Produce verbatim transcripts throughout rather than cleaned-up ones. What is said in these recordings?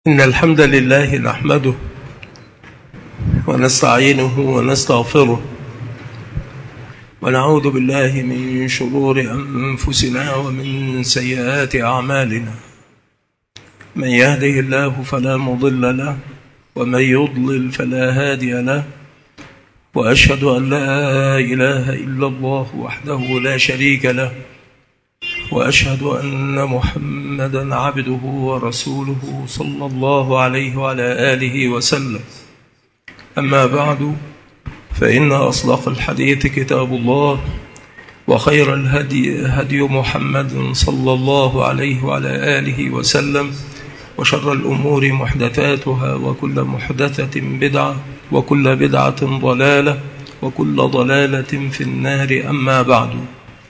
إن الحمد لله نحمده ونستعينه ونستغفره ونعوذ بالله من شرور أنفسنا ومن سيئات أعمالنا. من يهده الله فلا مضل له ومن يضلل فلا هادي له، وأشهد أن لا إله إلا الله وحده لا شريك له، وأشهد أن محمدًا عبده ورسوله صلى الله عليه وعلى آله وسلم. أما بعد، فإن أصدق الحديث كتاب الله، وخير الهدي هدي محمد صلى الله عليه وعلى آله وسلم، وشر الأمور محدثاتها، وكل محدثة بدعة، وكل بدعة ضلالة، وكل ضلالة في النار. أما بعد،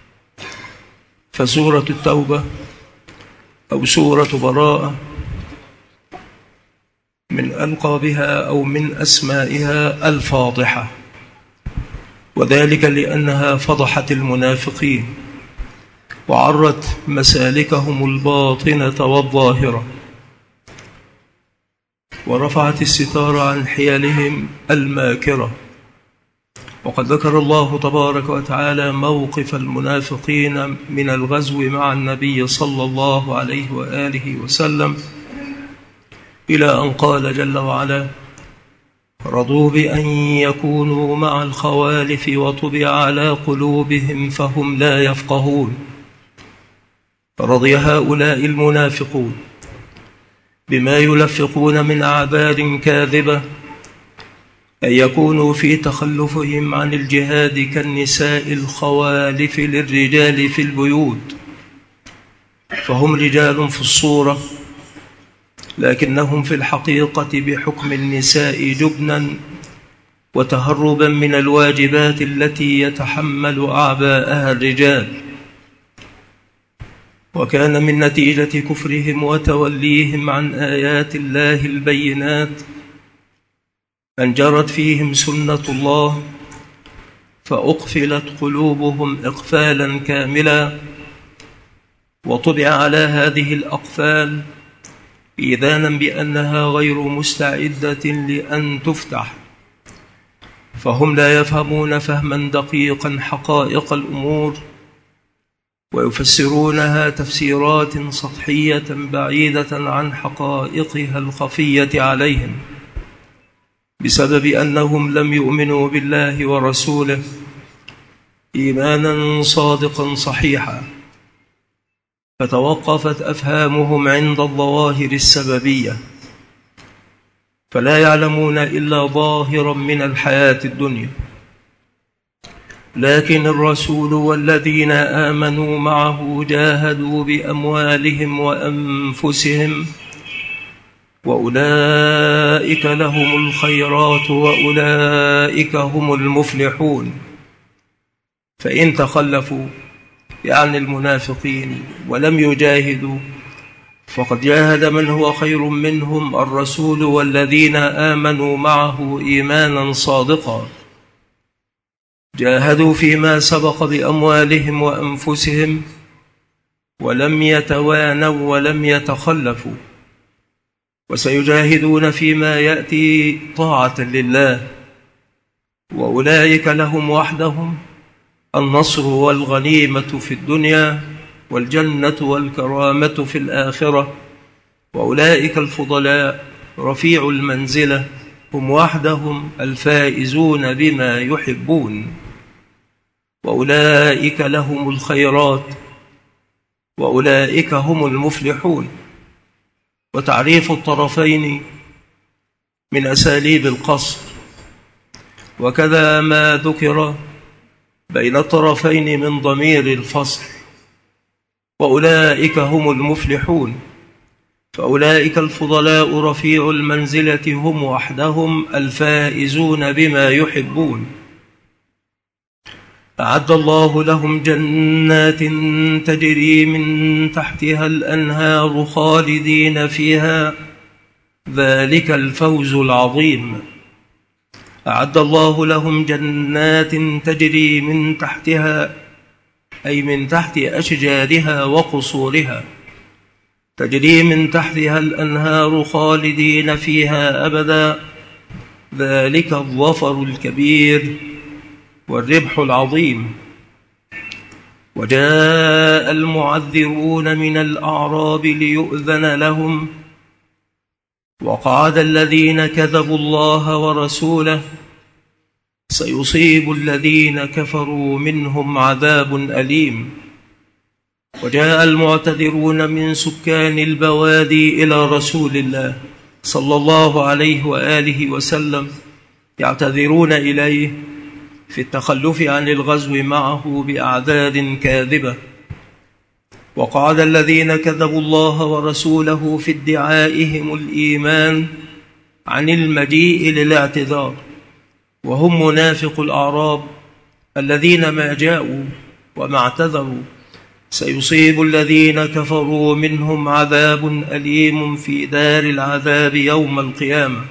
فسورة التوبة أو سورة براءة من ألقابها أو من أسمائها الفاضحة، وذلك لأنها فضحت المنافقين وعرت مسالكهم الباطنة والظاهرة، ورفعت الستار عن حيلهم الماكرة. وقد ذكر الله تبارك وتعالى موقف المنافقين من الغزو مع النبي صلى الله عليه وآله وسلم، إلى أن قال جل وعلا: رضوا بأن يكونوا مع الخوالف وطبع على قلوبهم فهم لا يفقهون. رضي هؤلاء المنافقون بما يلفقون من أعذار كاذبة، أن يكونوا في تخلفهم عن الجهاد كالنساء الخوالف للرجال في البيوت، فهم رجال في الصورة، لكنهم في الحقيقة بحكم النساء جبنا وتهربا من الواجبات التي يتحمل أعباءها الرجال. وكان من نتيجة كفرهم وتوليهم عن آيات الله البينات أن جرت فيهم سنة الله، فأقفلت قلوبهم إقفالا كاملا، وطبع على هذه الأقفال إذانا بأنها غير مستعدة لأن تفتح، فهم لا يفهمون فهما دقيقا حقائق الأمور، ويفسرونها تفسيرات سطحية بعيدة عن حقائقها الخفية عليهم، بسبب أنهم لم يؤمنوا بالله ورسوله إيمانا صادقا صحيحا، فتوقفت أفهامهم عند الظواهر السببية، فلا يعلمون إلا ظاهرا من الحياة الدنيا. لكن الرسول والذين آمنوا معه جاهدوا بأموالهم وأنفسهم، وأولئك لهم الخيرات وأولئك هم المفلحون. فإن تخلفوا يعني المنافقين ولم يجاهدوا، فقد جاهد من هو خير منهم، الرسول والذين آمنوا معه إيمانا صادقا، جاهدوا فيما سبق بأموالهم وأنفسهم، ولم يتوانوا ولم يتخلفوا، وسيجاهدون فيما يأتي طاعة لله، وأولئك لهم وحدهم النصر والغنيمة في الدنيا، والجنة والكرامة في الآخرة، وأولئك الفضلاء رفيع المنزلة، هم وحدهم الفائزون بما يحبون، وأولئك لهم الخيرات وأولئك هم المفلحون. وتعريف الطرفين من أساليب القصر، وكذا ما ذكر بين الطرفين من ضمير الفصل. وأولئك هم المفلحون، فأولئك الفضلاء رفيع المنزلة، هم وحدهم الفائزون بما يحبون. أعد الله لهم جنات تجري من تحتها الأنهار خالدين فيها، ذلك الفوز العظيم. أعد الله لهم جنات تجري من تحتها، أي من تحت أشجارها وقصورها، تجري من تحتها الأنهار خالدين فيها أبدا، ذلك الظفر الكبير والربح العظيم. وجاء المعذرون من الأعراب ليؤذن لهم، وقعد الذين كذبوا الله ورسوله، سيصيب الذين كفروا منهم عذاب أليم. وجاء المعتذرون من سكان البوادي إلى رسول الله صلى الله عليه وآله وسلم يعتذرون إليه في التخلف عن الغزو معه بأعداد كاذبة. وقعد الذين كذبوا الله ورسوله في ادعائهم الإيمان عن المجيء للاعتذار، وهم منافق الأعراب الذين ما جاءوا وما اعتذروا، سيصيب الذين كفروا منهم عذاب أليم في دار العذاب يوم القيامة.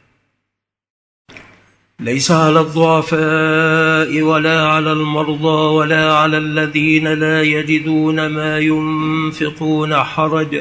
ليس على الضعفاء ولا على المرضى ولا على الذين لا يجدون ما ينفقون حرج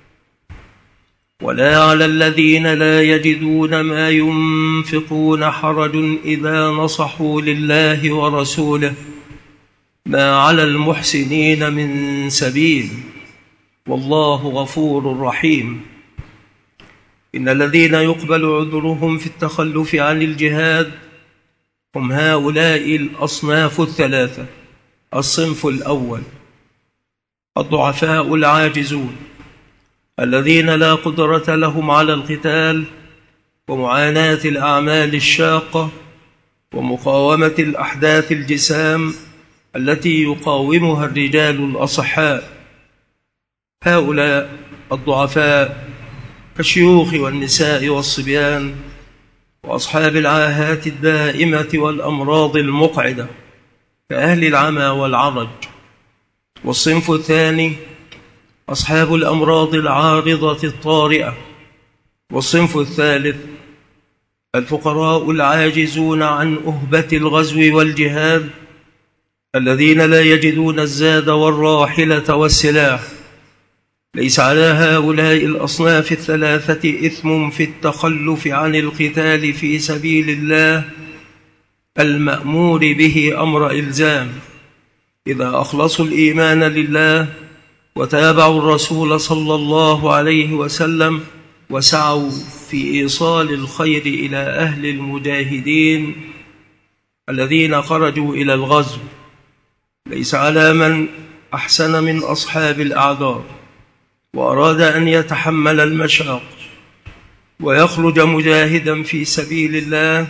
ولا على الذين لا يجدون ما ينفقون حرج إذا نصحوا لله ورسوله، ما على المحسنين من سبيل، والله غفور رحيم. إن الذين يقبل عذرهم في التخلف عن الجهاد هم هؤلاء الأصناف الثلاثة. الصنف الأول الضعفاء العاجزون الذين لا قدرة لهم على القتال ومعاناة الأعمال الشاقة ومقاومة الأحداث الجسام التي يقاومها الرجال الأصحاء. هؤلاء الضعفاء كالشيوخ والنساء والصبيان وأصحاب العاهات الدائمة والأمراض المقعدة كأهل العمى والعرج. والصنف الثاني أصحاب الأمراض العارضة الطارئة. والصنف الثالث الفقراء العاجزون عن أهبة الغزو والجهاد الذين لا يجدون الزاد والراحلة والسلاح. ليس على هؤلاء الأصناف الثلاثة إثم في التخلف عن القتال في سبيل الله المأمور به أمر إلزام، إذا أخلصوا الإيمان لله وتابعوا الرسول صلى الله عليه وسلم وسعوا في إيصال الخير إلى أهل المجاهدين الذين خرجوا إلى الغزو. ليس على من أحسن من أصحاب الأعذار وأراد أن يتحمل المشاق ويخرج مجاهدا في سبيل الله،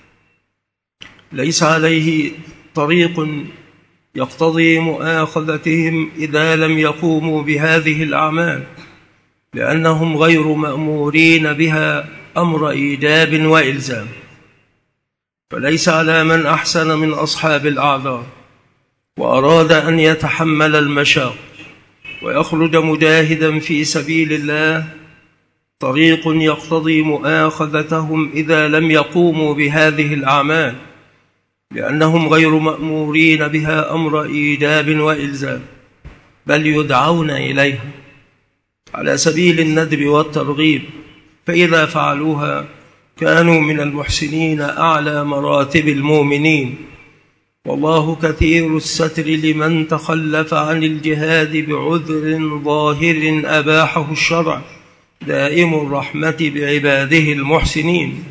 ليس عليه طريق يقتضي مؤاخذتهم إذا لم يقوموا بهذه الأعمال، لأنهم غير مأمورين بها أمر إيجاب وإلزام. فليس على من أحسن من أصحاب الأعذار وأراد أن يتحمل المشاق ويخرج مجاهدا في سبيل الله طريق يقتضي مؤاخذتهم إذا لم يقوموا بهذه الأعمال، لأنهم غير مأمورين بها أمر إيجاب وإلزام، بل يدعون إليها على سبيل الندب والترغيب، فإذا فعلوها كانوا من المحسنين أعلى مراتب المؤمنين. والله كثير الستر لمن تخلف عن الجهاد بعذر ظاهر أباحه الشرع، دائم الرحمة بعباده المحسنين.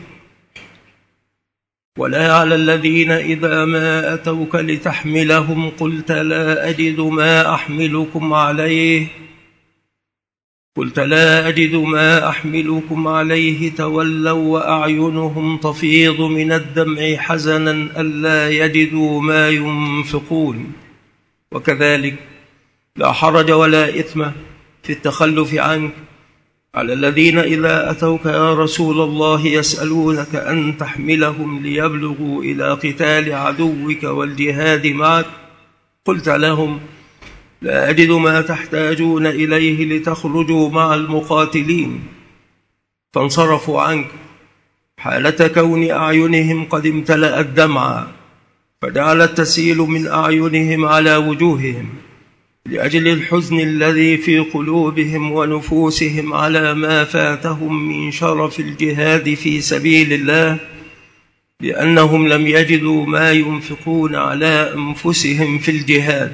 ولا على الذين إذا ما أتوك لتحملهم قلت لا أجد ما أحملكم عليه قلت لا أجد ما أحملكم عليه تولوا وأعينهم تفيض من الدمع حزنا ألا يجدوا ما ينفقون. وكذلك لا حرج ولا إثم في التخلف عنك على الذين إذا أتوك يا رسول الله يسألونك أن تحملهم ليبلغوا إلى قتال عدوك والجهاد معك، قلت لهم لا أجد ما تحتاجون إليه لتخرجوا مع المقاتلين، فانصرفوا عنك حالة كون أعينهم قد امتلأت دمعا، فجعلت تسيل من أعينهم على وجوههم، لأجل الحزن الذي في قلوبهم ونفوسهم على ما فاتهم من شرف الجهاد في سبيل الله، لأنهم لم يجدوا ما ينفقون على أنفسهم في الجهاد.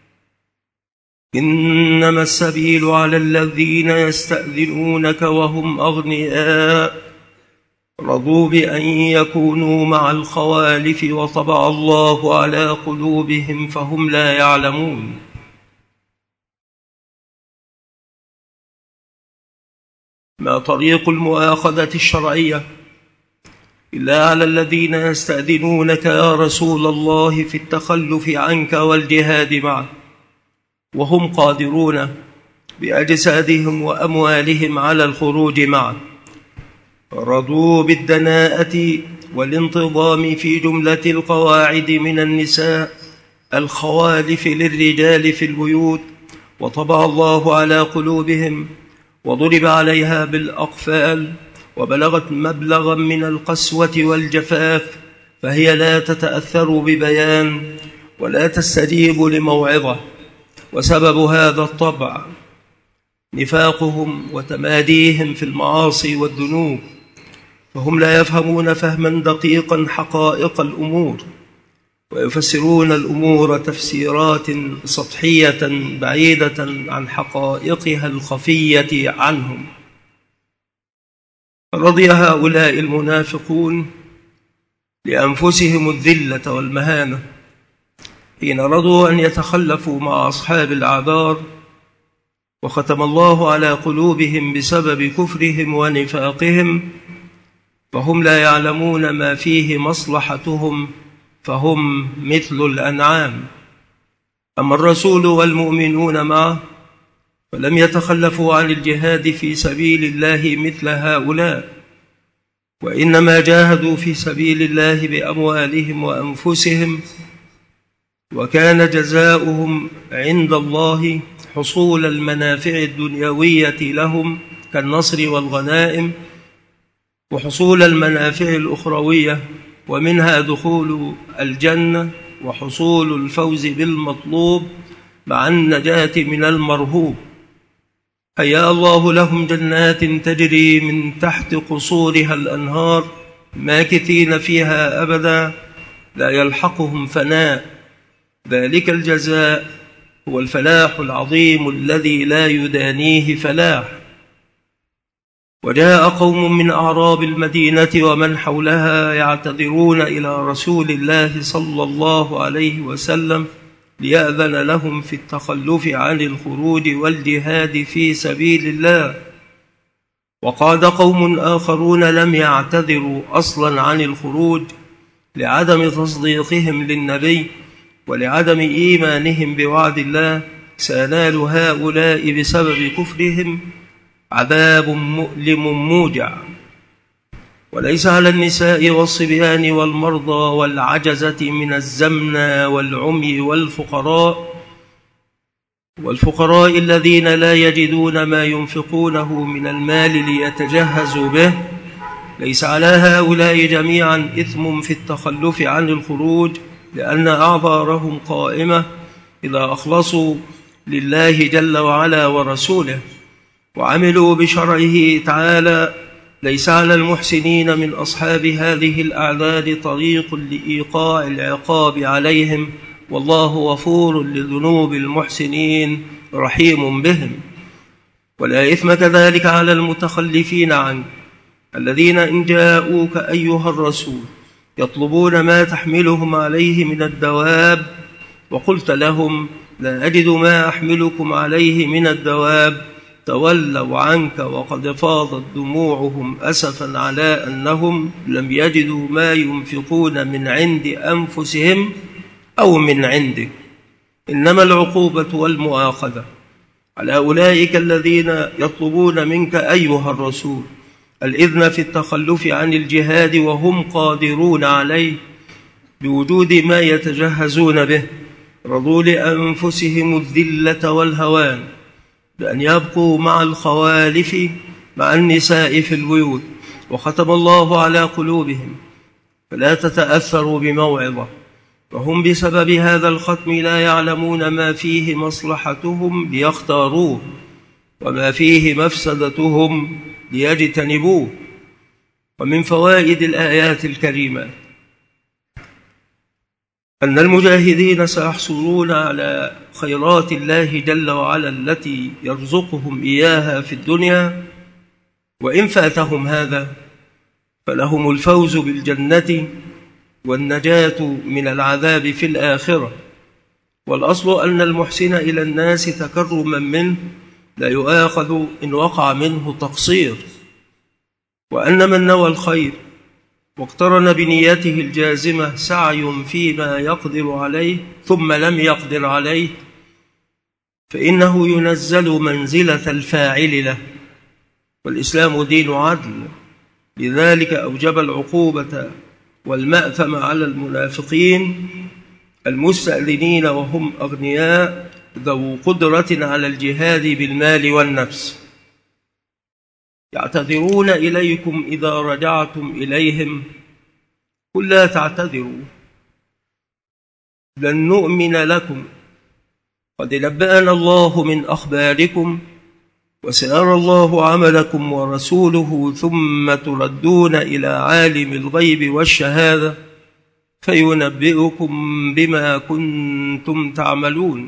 إنما السبيل على الذين يستأذنونك وهم أغنياء رضوا بأن يكونوا مع الخوالف وطبع الله على قلوبهم فهم لا يعلمون. ما طريق المؤاخذة الشرعية إلا على الذين يستأذنونك يا رسول الله في التخلف عنك والجهاد معك وهم قادرون بأجسادهم وأموالهم على الخروج معك، رضوا بالدناءة والانتظام في جملة القواعد من النساء الخوالف للرجال في البيوت، وطبع الله على قلوبهم وضرب عليها بالأقفال وبلغت مبلغا من القسوة والجفاف، فهي لا تتأثر ببيان ولا تستجيب لموعظة. وسبب هذا الطبع نفاقهم وتماديهم في المعاصي والذنوب، فهم لا يفهمون فهما دقيقا حقائق الأمور، ويفسرون الأمور تفسيرات سطحية بعيدة عن حقائقها الخفية عنهم. رضي هؤلاء المنافقون لأنفسهم الذلة والمهانة حين رضوا أن يتخلفوا مع أصحاب الأعذار، وختم الله على قلوبهم بسبب كفرهم ونفاقهم، فهم لا يعلمون ما فيه مصلحتهم، فهم مثل الأنعام. أما الرسول والمؤمنون معه فلم يتخلفوا عن الجهاد في سبيل الله مثل هؤلاء، وإنما جاهدوا في سبيل الله بأموالهم وأنفسهم، وكان جزاؤهم عند الله حصول المنافع الدنيوية لهم كالنصر والغنائم، وحصول المنافع الأخروية ومنها دخول الجنة وحصول الفوز بالمطلوب مع النجاة من المرهوب. هيأ الله لهم جنات تجري من تحت قصورها الأنهار ماكثين فيها أبدا لا يلحقهم فناء، ذلك الجزاء هو الفلاح العظيم الذي لا يدانيه فلاح. وجاء قوم من أعراب المدينة ومن حولها يعتذرون إلى رسول الله صلى الله عليه وسلم ليأذن لهم في التخلف عن الخروج والجهاد في سبيل الله. وقال قوم آخرون لم يعتذروا أصلا عن الخروج لعدم تصديقهم للنبي ولعدم إيمانهم بوعد الله، سينال هؤلاء بسبب كفرهم عذاب مؤلم موجع. وليس على النساء والصبيان والمرضى والعجزة من الزمنى والعمي والفقراء والفقراء الذين لا يجدون ما ينفقونه من المال ليتجهزوا به، ليس على هؤلاء جميعا إثم في التخلف عن الخروج، لأن أعذارهم قائمة إذا أخلصوا لله جل وعلا ورسوله وعملوا بشرعه تعالى. ليس على المحسنين من أصحاب هذه الأعداد طريق لإيقاع العقاب عليهم، والله غفور لذنوب المحسنين رحيم بهم. ولا إثم كذلك على المتخلفين عنه الذين إن جاءوك أيها الرسول يطلبون ما تحملهم عليه من الدواب وقلت لهم لا أجد ما أحملكم عليه من الدواب، تولوا عنك وقد فاضت دموعهم أسفا على أنهم لم يجدوا ما ينفقون من عند أنفسهم أو من عندك. إنما العقوبة والمؤاخذة على أولئك الذين يطلبون منك أيها الرسول الإذن في التخلف عن الجهاد وهم قادرون عليه بوجود ما يتجهزون به، رضوا لأنفسهم الذلة والهوان بأن يبقوا مع الخوالف مع النساء في البيوت، وختم الله على قلوبهم فلا تتأثروا بموعظة، وهم بسبب هذا الختم لا يعلمون ما فيه مصلحتهم ليختاروه وما فيه مفسدتهم ليجتنبوه. ومن فوائد الآيات الكريمة أن المجاهدين سيحصلون على خيرات الله جل وعلا التي يرزقهم إياها في الدنيا، وإن فاتهم هذا فلهم الفوز بالجنة والنجاة من العذاب في الآخرة. والأصل أن المحسن إلى الناس تكرما منه لا يؤاخذ إن وقع منه تقصير، وأن من نوى الخير واقترن بنيته الجازمة سعي فيما يقدر عليه ثم لم يقدر عليه فإنه ينزل منزلة الفاعل له، والإسلام دين عدل، لذلك أوجب العقوبة والمأثم على المنافقين المستأذنين وهم أغنياء ذو قدرة على الجهاد بالمال والنفس. يعتذرون إليكم إذا رجعتم إليهم، قل لا تعتذروا لن نؤمن لكم قد نبأنا الله من أخباركم وسيرى الله عملكم ورسوله ثم تردون إلى عالم الغيب والشهادة فينبئكم بما كنتم تعملون.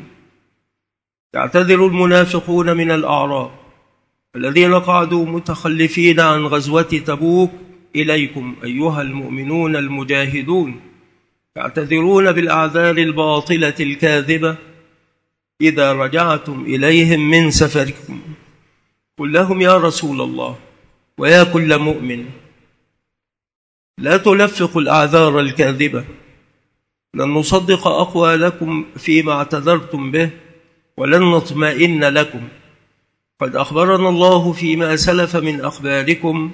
يعتذر المنافقون من الأعراب الذين قعدوا متخلفين عن غزوة تبوك إليكم أيها المؤمنون المجاهدون، يعتذرون بالأعذار الباطلة الكاذبة إذا رجعتم إليهم من سفركم. قل لهم يا رسول الله ويا كل مؤمن لا تلفقوا الأعذار الكاذبة، لن نصدق أقوالكم فيما اعتذرتم به ولن نطمئن لكم، قد أخبرنا الله فيما سلف من أخباركم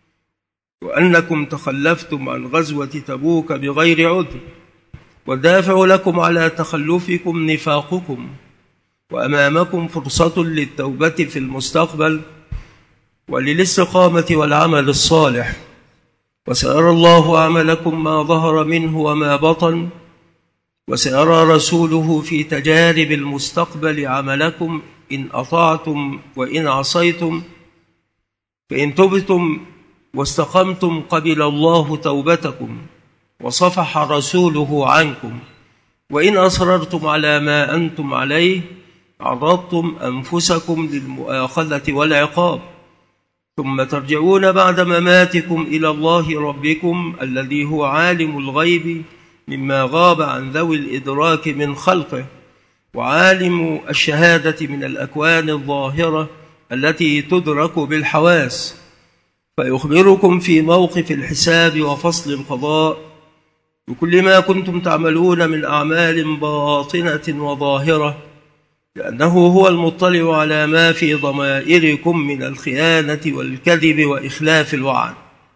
وأنكم تخلفتم عن غزوة تبوك بغير عذر، والدافع لكم على تخلفكم نفاقكم، وأمامكم فرصة للتوبة في المستقبل وللاستقامة والعمل الصالح، وسيرى الله عملكم ما ظهر منه وما بطن، وسيرى رسوله في تجارب المستقبل عملكم إن أطعتم وإن عصيتم، فإن تبتم واستقمتم قبل الله توبتكم وصفح رسوله عنكم، وإن أصررتم على ما أنتم عليه عرضتم أنفسكم للمؤاخذة والعقاب، ثم ترجعون بعد مماتكم إلى الله ربكم الذي هو عالم الغيب مما غاب عن ذوي الإدراك من خلقه، وعالم الشهادة من الأكوان الظاهرة التي تدرك بالحواس، فيخبركم في موقف الحساب وفصل القضاء بكل ما كنتم تعملون من أعمال باطنة وظاهرة، لأنه هو المطلع على ما في ضمائركم من الخيانة والكذب وإخلاف الوعد.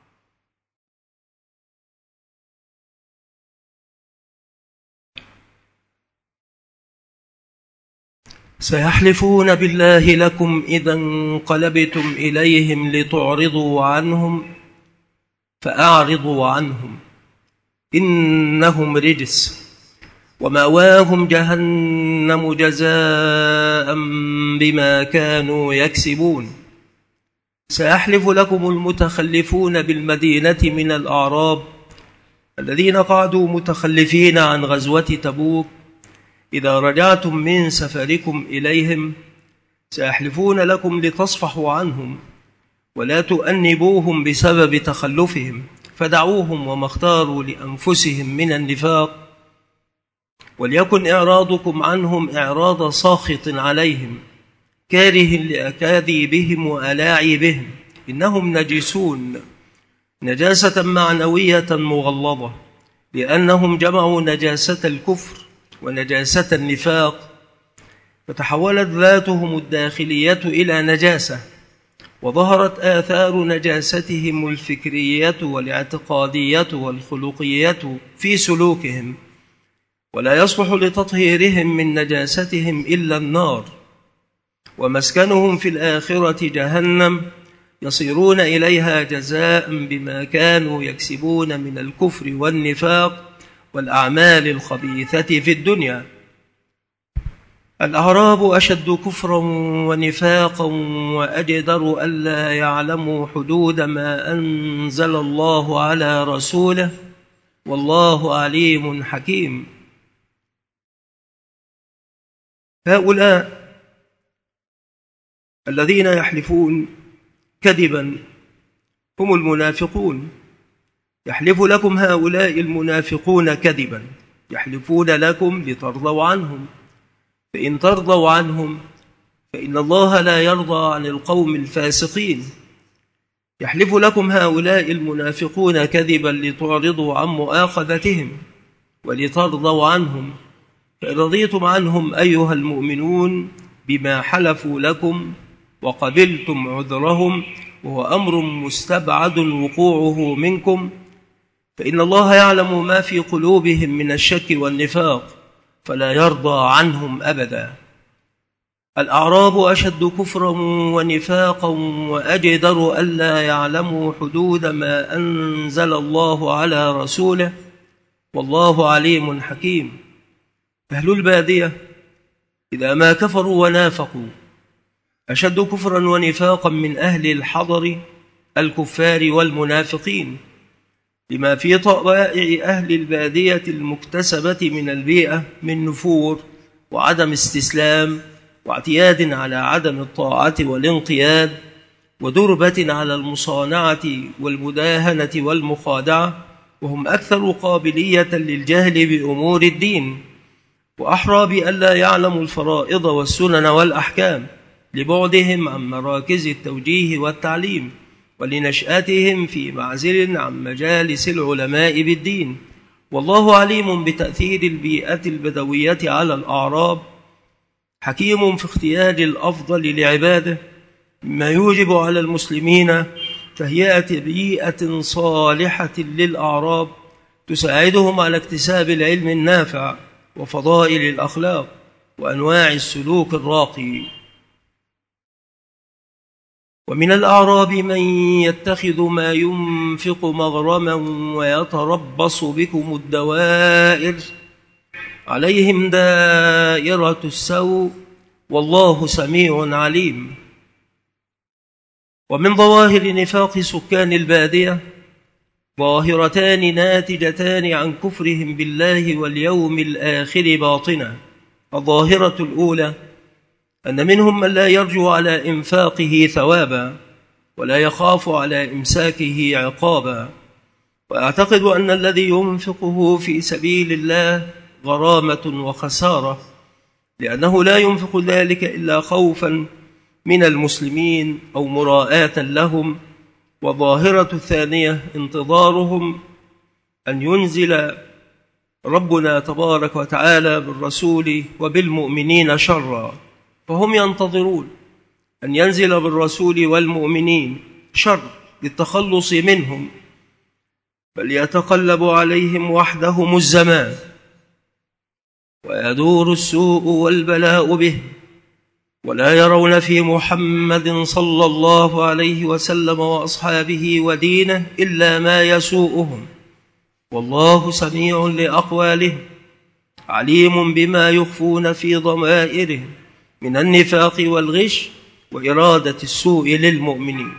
سيحلفون بالله لكم إذا انقلبتم إليهم لتعرضوا عنهم فأعرضوا عنهم إنهم رجس ومأواهم جهنم جزاء بما كانوا يكسبون. سيحلف لكم المتخلفون بالمدينة من الأعراب الذين قعدوا متخلفين عن غزوة تبوك إذا رجعتم من سفركم إليهم، سيحلفون لكم لتصفحوا عنهم ولا تؤنبوهم بسبب تخلفهم، فدعوهم وما اختاروا لأنفسهم من النفاق، وليكن إعراضكم عنهم إعراض ساخط عليهم كاره لأكاذيبهم وألاعيبهم، إنهم نجسون نجاسة معنوية مغلظة، لأنهم جمعوا نجاسة الكفر ونجاسة النفاق، فتحولت ذاتهم الداخلية إلى نجاسة، وظهرت آثار نجاستهم الفكرية والاعتقادية والخلقية في سلوكهم، ولا يصلح لتطهيرهم من نجاستهم إلا النار، ومسكنهم في الآخرة جهنم يصيرون إليها جزاء بما كانوا يكسبون من الكفر والنفاق والأعمال الخبيثة في الدنيا. الأعراب أشد كفرا ونفاقا وأجدر ألا يعلموا حدود ما أنزل الله على رسوله والله عليم حكيم. هؤلاء الذين يحلفون كذبا هم المنافقون. يحلف لكم هؤلاء المنافقون كذبا، يحلفون لكم لترضوا عنهم، فإن ترضوا عنهم فإن الله لا يرضى عن القوم الفاسقين. يحلف لكم هؤلاء المنافقون كذبا لتعرضوا عن مؤاخذتهم ولترضوا عنهم، فإن رضيتم عنهم أيها المؤمنون بما حلفوا لكم وقبلتم عذرهم وهو أمر مستبعد وقوعه منكم، فإن الله يعلم ما في قلوبهم من الشك والنفاق فلا يرضى عنهم أبدا. الأعراب أشد كفرا ونفاقا وأجدر ألا يعلموا حدود ما أنزل الله على رسوله والله عليم حكيم. أهل البادية إذا ما كفروا ونافقوا أشد كفرا ونفاقا من أهل الحضر الكفار والمنافقين، لما في طبائع أهل البادية المكتسبة من البيئة من نفور وعدم استسلام واعتياد على عدم الطاعة والانقياد ودربة على المصانعة والمداهنة والمخادعة، وهم أكثر قابلية للجهل بأمور الدين وأحرى بألا يعلموا الفرائض والسنن والأحكام لبعدهم عن مراكز التوجيه والتعليم ولنشأتهم في معزل عن مجالس العلماء بالدين. والله عليم بتأثير البيئة البدوية على الأعراب، حكيم في اختيار الأفضل لعباده، مما يوجب على المسلمين تهيئة بيئة صالحة للأعراب تساعدهم على اكتساب العلم النافع وفضائل الأخلاق وأنواع السلوك الراقي. ومن الأعراب من يتخذ ما ينفق مغرما ويتربص بكم الدوائر عليهم دائرة السوء والله سميع عليم. ومن ظواهر نفاق سكان البادية ظاهرتان ناتجتان عن كفرهم بالله واليوم الآخر باطنا. الظاهرة الأولى أن منهم من لا يرجو على إنفاقه ثوابا ولا يخاف على إمساكه عقابا، وأعتقد أن الذي ينفقه في سبيل الله غرامة وخسارة، لأنه لا ينفق ذلك إلا خوفا من المسلمين أو مراءة لهم. والظاهرة الثانية انتظارهم أن ينزل ربنا تبارك وتعالى بالرسول وبالمؤمنين شرا، فهم ينتظرون أن ينزل بالرسول والمؤمنين شر للتخلص منهم، بل يتقلب عليهم وحدهم الزمان ويدور السوء والبلاء به، ولا يرون في محمد صلى الله عليه وسلم وأصحابه ودينه إلا ما يسوءهم، والله سميع لأقوالهم عليم بما يخفون في ضمائرهم من النفاق والغش وإرادة السوء للمؤمنين.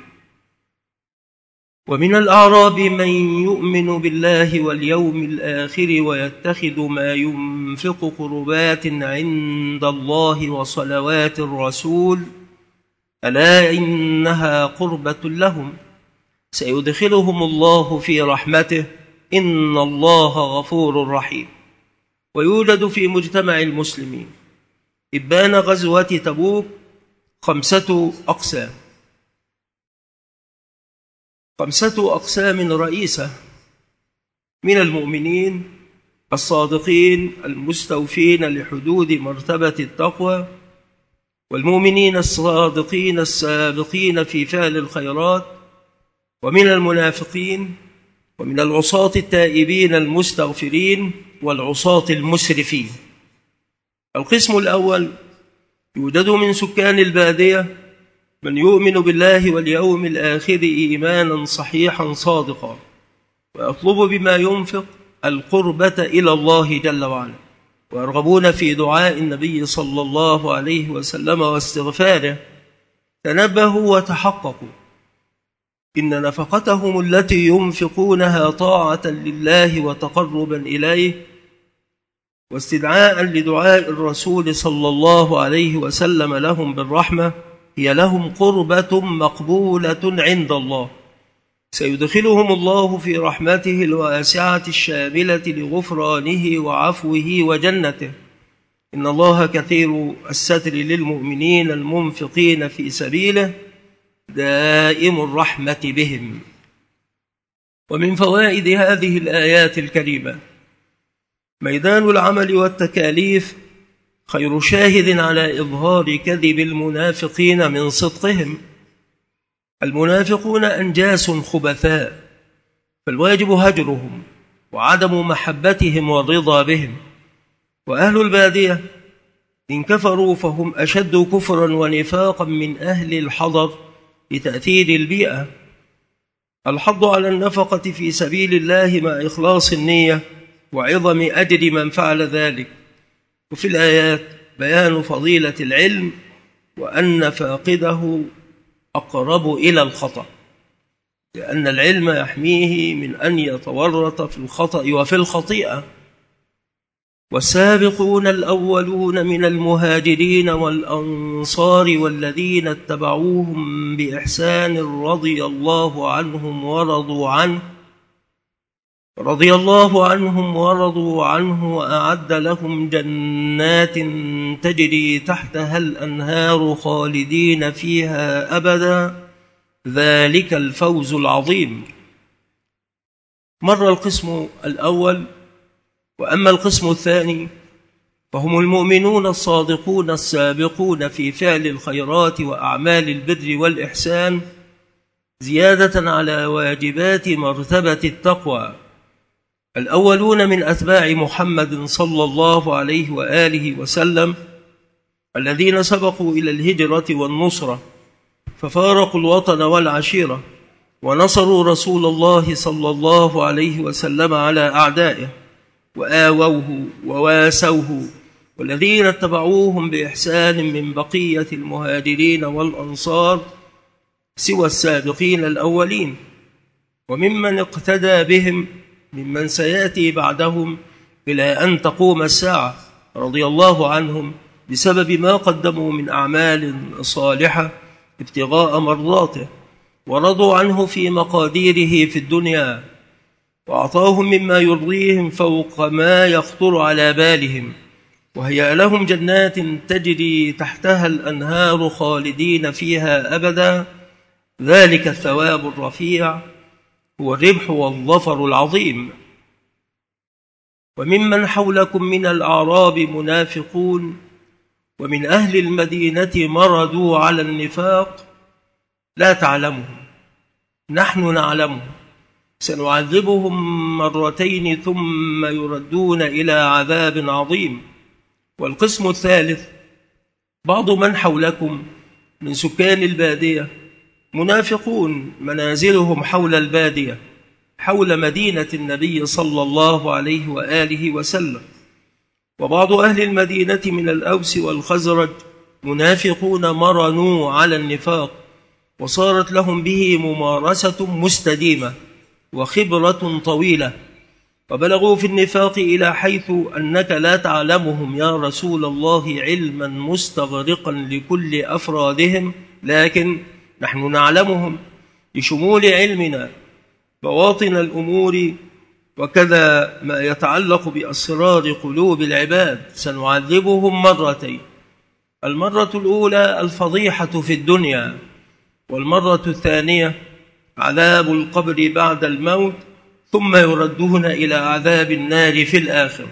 ومن الأعراب من يؤمن بالله واليوم الآخر ويتخذ ما ينفق قربات عند الله وصلوات الرسول ألا إنها قربة لهم سيدخلهم الله في رحمته إن الله غفور رحيم. ويوجد في مجتمع المسلمين إبان غزوة تبوك خمسة أقسام خمسة أقسام رئيسة من المؤمنين الصادقين المستوفين لحدود مرتبة التقوى، والمؤمنين الصادقين السابقين في فعل الخيرات، ومن المنافقين، ومن العصاة التائبين المستغفرين، والعصاة المسرفين. القسم الأول يوجد من سكان البادية من يؤمن بالله واليوم الآخر إيمانا صحيحا صادقا، ويطلب بما ينفق القربة إلى الله جل وعلا، ويرغبون في دعاء النبي صلى الله عليه وسلم واستغفاره، تنبهوا وتحققوا إن نفقتهم التي ينفقونها طاعة لله وتقربا إليه واستدعاء لدعاء الرسول صلى الله عليه وسلم لهم بالرحمة هي لهم قربة مقبولة عند الله، سيدخلهم الله في رحمته الواسعة الشاملة لغفرانه وعفوه وجنته. إن الله كثير الستر للمؤمنين المنفقين في سبيله دائم الرحمة بهم. ومن فوائد هذه الآيات الكريمة ميدان العمل والتكاليف خير شاهد على إظهار كذب المنافقين من صدقهم. المنافقون أنجاس خبثاء، فالواجب هجرهم وعدم محبتهم والرضا بهم. وأهل البادية إن كفروا فهم أشد كفرا ونفاقا من أهل الحضر لتأثير البيئة. الحض على النفقة في سبيل الله مع إخلاص النية وعظم أجر من فعل ذلك. وفي الآيات بيان فضيلة العلم وأن فاقده أقرب إلى الخطأ، لأن العلم يحميه من أن يتورط في الخطأ وفي الخطيئة. والسابقون الأولون من المهاجرين والأنصار والذين اتبعوهم بإحسان رضي الله عنهم ورضوا عنه رضي الله عنهم ورضوا عنه وأعد لهم جنات تجري تحتها الأنهار خالدين فيها أبدا ذلك الفوز العظيم. مر القسم الأول، وأما القسم الثاني فهم المؤمنون الصادقون السابقون في فعل الخيرات وأعمال البر والإحسان زيادة على واجبات مرتبة التقوى. الأولون من أتباع محمد صلى الله عليه وآله وسلم الذين سبقوا إلى الهجرة والنصرة ففارقوا الوطن والعشيرة ونصروا رسول الله صلى الله عليه وسلم على أعدائه وآووه وواسوه، والذين اتبعوهم بإحسان من بقية المهاجرين والأنصار سوى السابقين الأولين، وممن اقتدى بهم ممن سيأتي بعدهم إلى أن تقوم الساعة رضي الله عنهم بسبب ما قدموا من أعمال صالحة ابتغاء مرضاته، ورضوا عنه في مقاديره في الدنيا وأعطاهم مما يرضيهم فوق ما يخطر على بالهم، وهي لهم جنات تجري تحتها الأنهار خالدين فيها أبدا ذلك الثواب الرفيع هو الربح والظفر العظيم. وممن حولكم من الأعراب منافقون ومن أهل المدينة مردوا على النفاق لا تعلمهم نحن نعلمهم سنعذبهم مرتين ثم يردون إلى عذاب عظيم. والقسم الثالث بعض من حولكم من سكان البادية منافقون منازلهم حول البادية حول مدينة النبي صلى الله عليه وآله وسلم، وبعض أهل المدينة من الأوس والخزرج منافقون مرنوا على النفاق وصارت لهم به ممارسة مستديمة وخبرة طويلة، وبلغوا في النفاق إلى حيث أنك لا تعلمهم يا رسول الله علما مستغرقا لكل أفرادهم، لكن نحن نعلمهم لشمول علمنا بواطن الأمور وكذا ما يتعلق بأسرار قلوب العباد. سنعذبهم مرتين، المرة الأولى الفضيحة في الدنيا، والمرة الثانية عذاب القبر بعد الموت، ثم يردون إلى عذاب النار في الآخرة.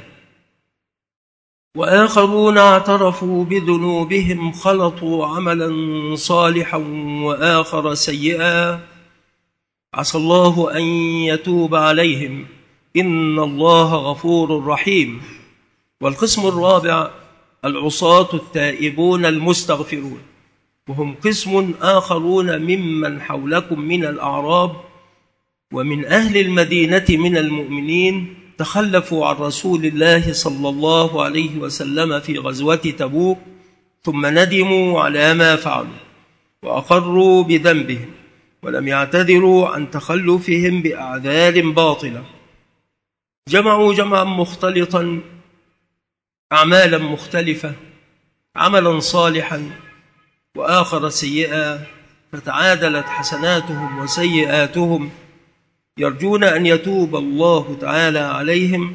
وآخرون اعترفوا بذنوبهم خلطوا عملا صالحا وآخر سيئا عسى الله أن يتوب عليهم إن الله غفور رحيم. والقسم الرابع العصاة التائبون المستغفرون، وهم قسم آخرون ممن حولكم من الأعراب ومن أهل المدينة من المؤمنين تخلفوا عن رسول الله صلى الله عليه وسلم في غزوة تبوك، ثم ندموا على ما فعلوا وأقروا بذنبهم، ولم يعتذروا عن تخلفهم بأعذار باطلة. جمعوا جمعا مختلطا، أعمالا مختلفة، عملا صالحا وآخر سيئا، فتعادلت حسناتهم وسيئاتهم، يرجون أن يتوب الله تعالى عليهم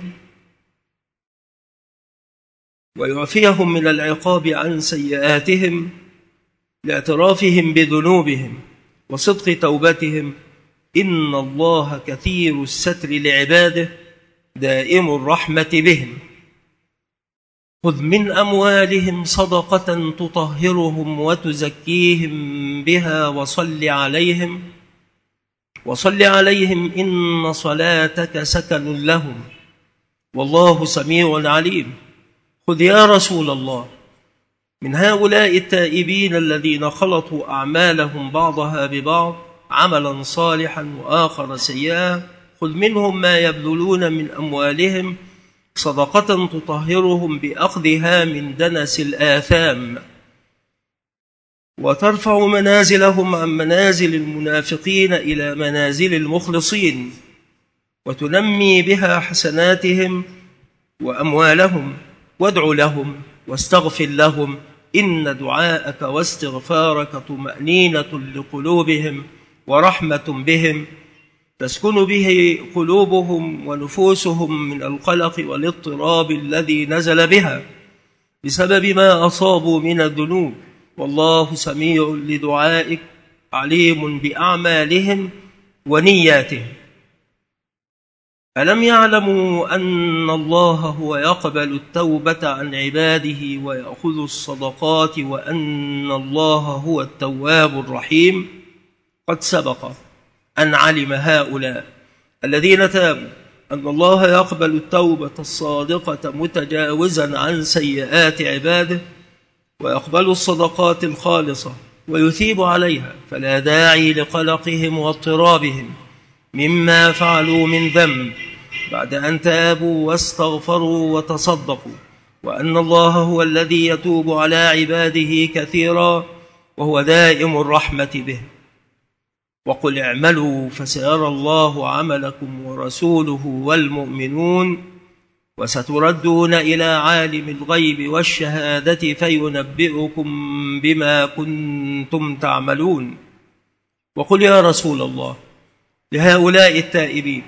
ويعفيهم من العقاب عن سيئاتهم لاعترافهم بذنوبهم وصدق توبتهم. إن الله كثير الستر لعباده دائم الرحمة بهم. خذ من أموالهم صدقة تطهرهم وتزكيهم بها وصل عليهم وصل عليهم إن صلاتك سكن لهم والله سميع عليم. خذ يا رسول الله من هؤلاء التائبين الذين خلطوا أعمالهم بعضها ببعض، عملا صالحا وآخر سيئا، خذ منهم ما يبذلون من أموالهم صدقة تطهرهم بأخذها من دنس الآثام، وترفع منازلهم عن منازل المنافقين إلى منازل المخلصين، وتنمي بها حسناتهم وأموالهم. وادع لهم واستغفر لهم، إن دعاءك واستغفارك طمأنينة لقلوبهم ورحمة بهم، تسكن به قلوبهم ونفوسهم من القلق والاضطراب الذي نزل بها بسبب ما أصابوا من الذنوب. والله سميع لدعائك عليم بأعمالهم ونياتهم. ألم يعلموا أن الله هو يقبل التوبة عن عباده ويأخذ الصدقات وأن الله هو التواب الرحيم؟ قد سبق أن علم هؤلاء الذين تابوا أن الله يقبل التوبة الصادقة متجاوزا عن سيئات عباده، ويقبل الصدقات الخالصة ويثيب عليها، فلا داعي لقلقهم واضطرابهم مما فعلوا من ذنب بعد أن تابوا واستغفروا وتصدقوا، وأن الله هو الذي يتوب على عباده كثيرا وهو دائم الرحمة به. وقل اعملوا فسيرى الله عملكم ورسوله والمؤمنون وستردون إلى عالم الغيب والشهادة فينبئكم بما كنتم تعملون. وقل يا رسول الله لهؤلاء التائبين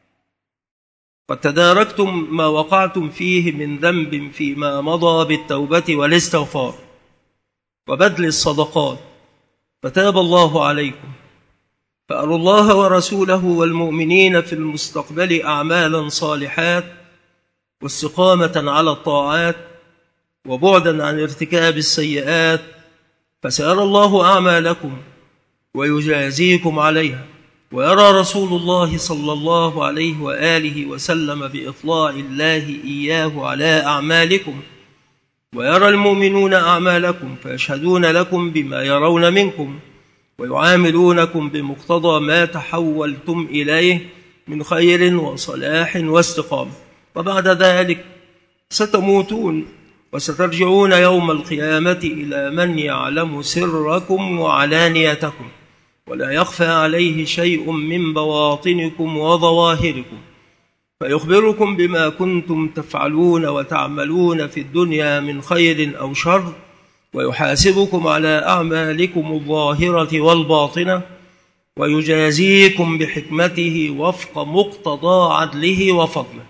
قد تداركتم ما وقعتم فيه من ذنب فيما مضى بالتوبة والاستغفار وبذل الصدقات، فتاب الله عليكم، فأروا الله ورسوله والمؤمنين في المستقبل أعمالا صالحات واستقامة على الطاعات وبعدا عن ارتكاب السيئات، فسيرى الله أعمالكم ويجازيكم عليها، ويرى رسول الله صلى الله عليه وآله وسلم بإطلاع الله إياه على أعمالكم، ويرى المؤمنون أعمالكم فيشهدون لكم بما يرون منكم ويعاملونكم بمقتضى ما تحولتم إليه من خير وصلاح واستقامة. وبعد ذلك ستموتون وسترجعون يوم القيامة إلى من يعلم سركم وعلانيتكم، ولا يخفى عليه شيء من بواطنكم وظواهركم، فيخبركم بما كنتم تفعلون وتعملون في الدنيا من خير أو شر، ويحاسبكم على أعمالكم الظاهرة والباطنة، ويجازيكم بحكمته وفق مقتضى عدله وفضله.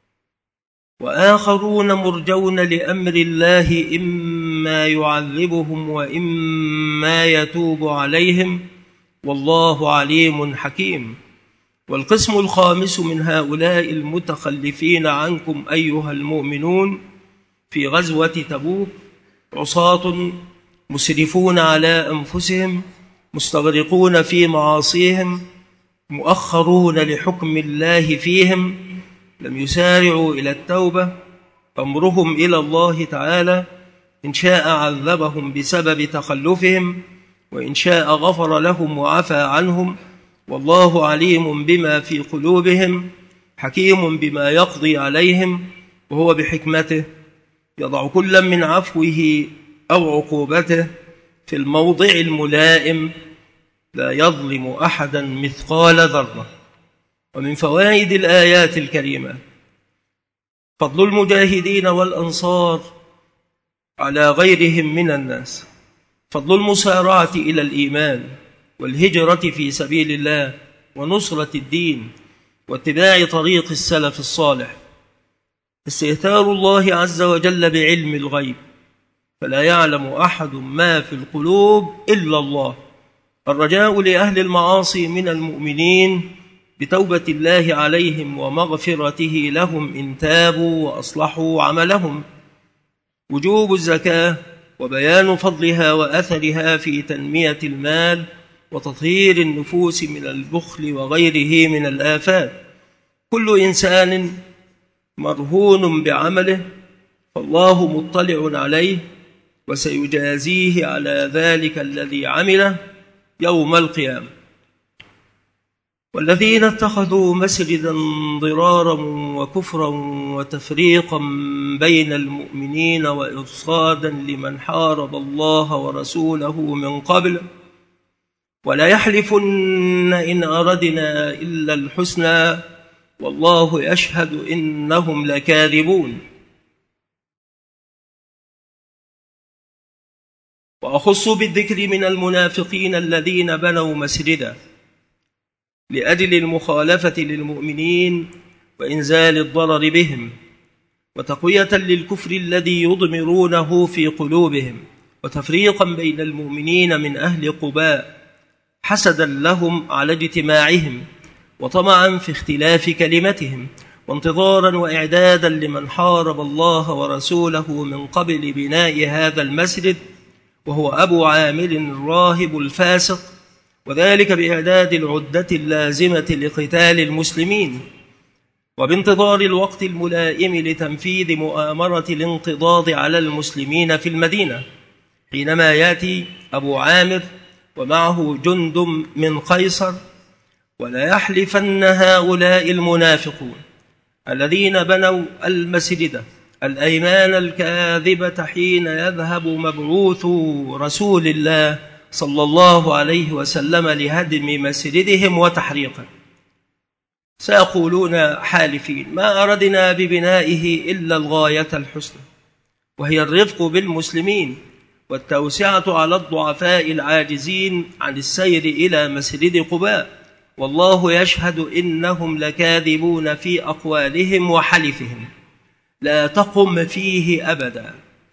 وآخرون مرجون لأمر الله إما يعذبهم وإما يتوب عليهم، والله عليم حكيم. والقسم الخامس من هؤلاء المتخلفين عنكم أيها المؤمنون في غزوة تبوك عصاة مسرفون على أنفسهم، مستغرقون في معاصيهم، مؤخرون لحكم الله فيهم، لم يسارعوا إلى التوبة، أمرهم إلى الله تعالى، إن شاء عذبهم بسبب تخلفهم، وإن شاء غفر لهم وعفى عنهم، والله عليم بما في قلوبهم، حكيم بما يقضي عليهم، وهو بحكمته يضع كل من عفوه أو عقوبته في الموضع الملائم، لا يظلم أحدا مثقال ذرة. ومن فوائد الآيات الكريمة فضل المجاهدين والأنصار على غيرهم من الناس، فضل المسارعة إلى الإيمان والهجرة في سبيل الله ونصرة الدين واتباع طريق السلف الصالح، استئثار الله عز وجل بعلم الغيب، فلا يعلم أحد ما في القلوب إلا الله، الرجاء لأهل المعاصي من المؤمنين بتوبة الله عليهم ومغفرته لهم إن تابوا وأصلحوا عملهم، وجوب الزكاة وبيان فضلها وأثرها في تنمية المال وتطهير النفوس من البخل وغيره من الآفات. كل إنسان مرهون بعمله، فالله مطلع عليه وسيجازيه على ذلك الذي عمله يوم القيامة. والذين اتخذوا مسجدا ضرارا وكفرا وتفريقا بين المؤمنين وإرصادا لمن حارب الله ورسوله من قبل ولا يحلفن إن أردنا إلا الحسنى والله يشهد إنهم لكاذبون. وأخص بالذكر من المنافقين الذين بنوا مسجدا لأجل المخالفة للمؤمنين وإنزال الضرر بهم وتقوية للكفر الذي يضمرونه في قلوبهم وتفريقا بين المؤمنين من أهل قباء حسدا لهم على اجتماعهم وطمعا في اختلاف كلمتهم وانتظارا وإعدادا لمن حارب الله ورسوله من قبل بناء هذا المسجد وهو أبو عامر الراهب الفاسق، وذلك بإعداد العدة اللازمة لقتال المسلمين وبانتظار الوقت الملائم لتنفيذ مؤامرة الانقضاض على المسلمين في المدينة، حينما يأتي أبو عامر ومعه جند من قيصر. ولا يحلفن هؤلاء المنافقون الذين بنوا المسجد الأيمان الكاذبة حين يذهب مبعوث رسول الله صلى الله عليه وسلم لهدم مسجدهم وتحريقه، سيقولون حالفين ما أردنا ببنائه إلا الغاية الحسنى، وهي الرفق بالمسلمين والتوسعة على الضعفاء العاجزين عن السير إلى مسجد قباء، والله يشهد إنهم لكاذبون في أقوالهم وحلفهم. لا تقم فيه أبدا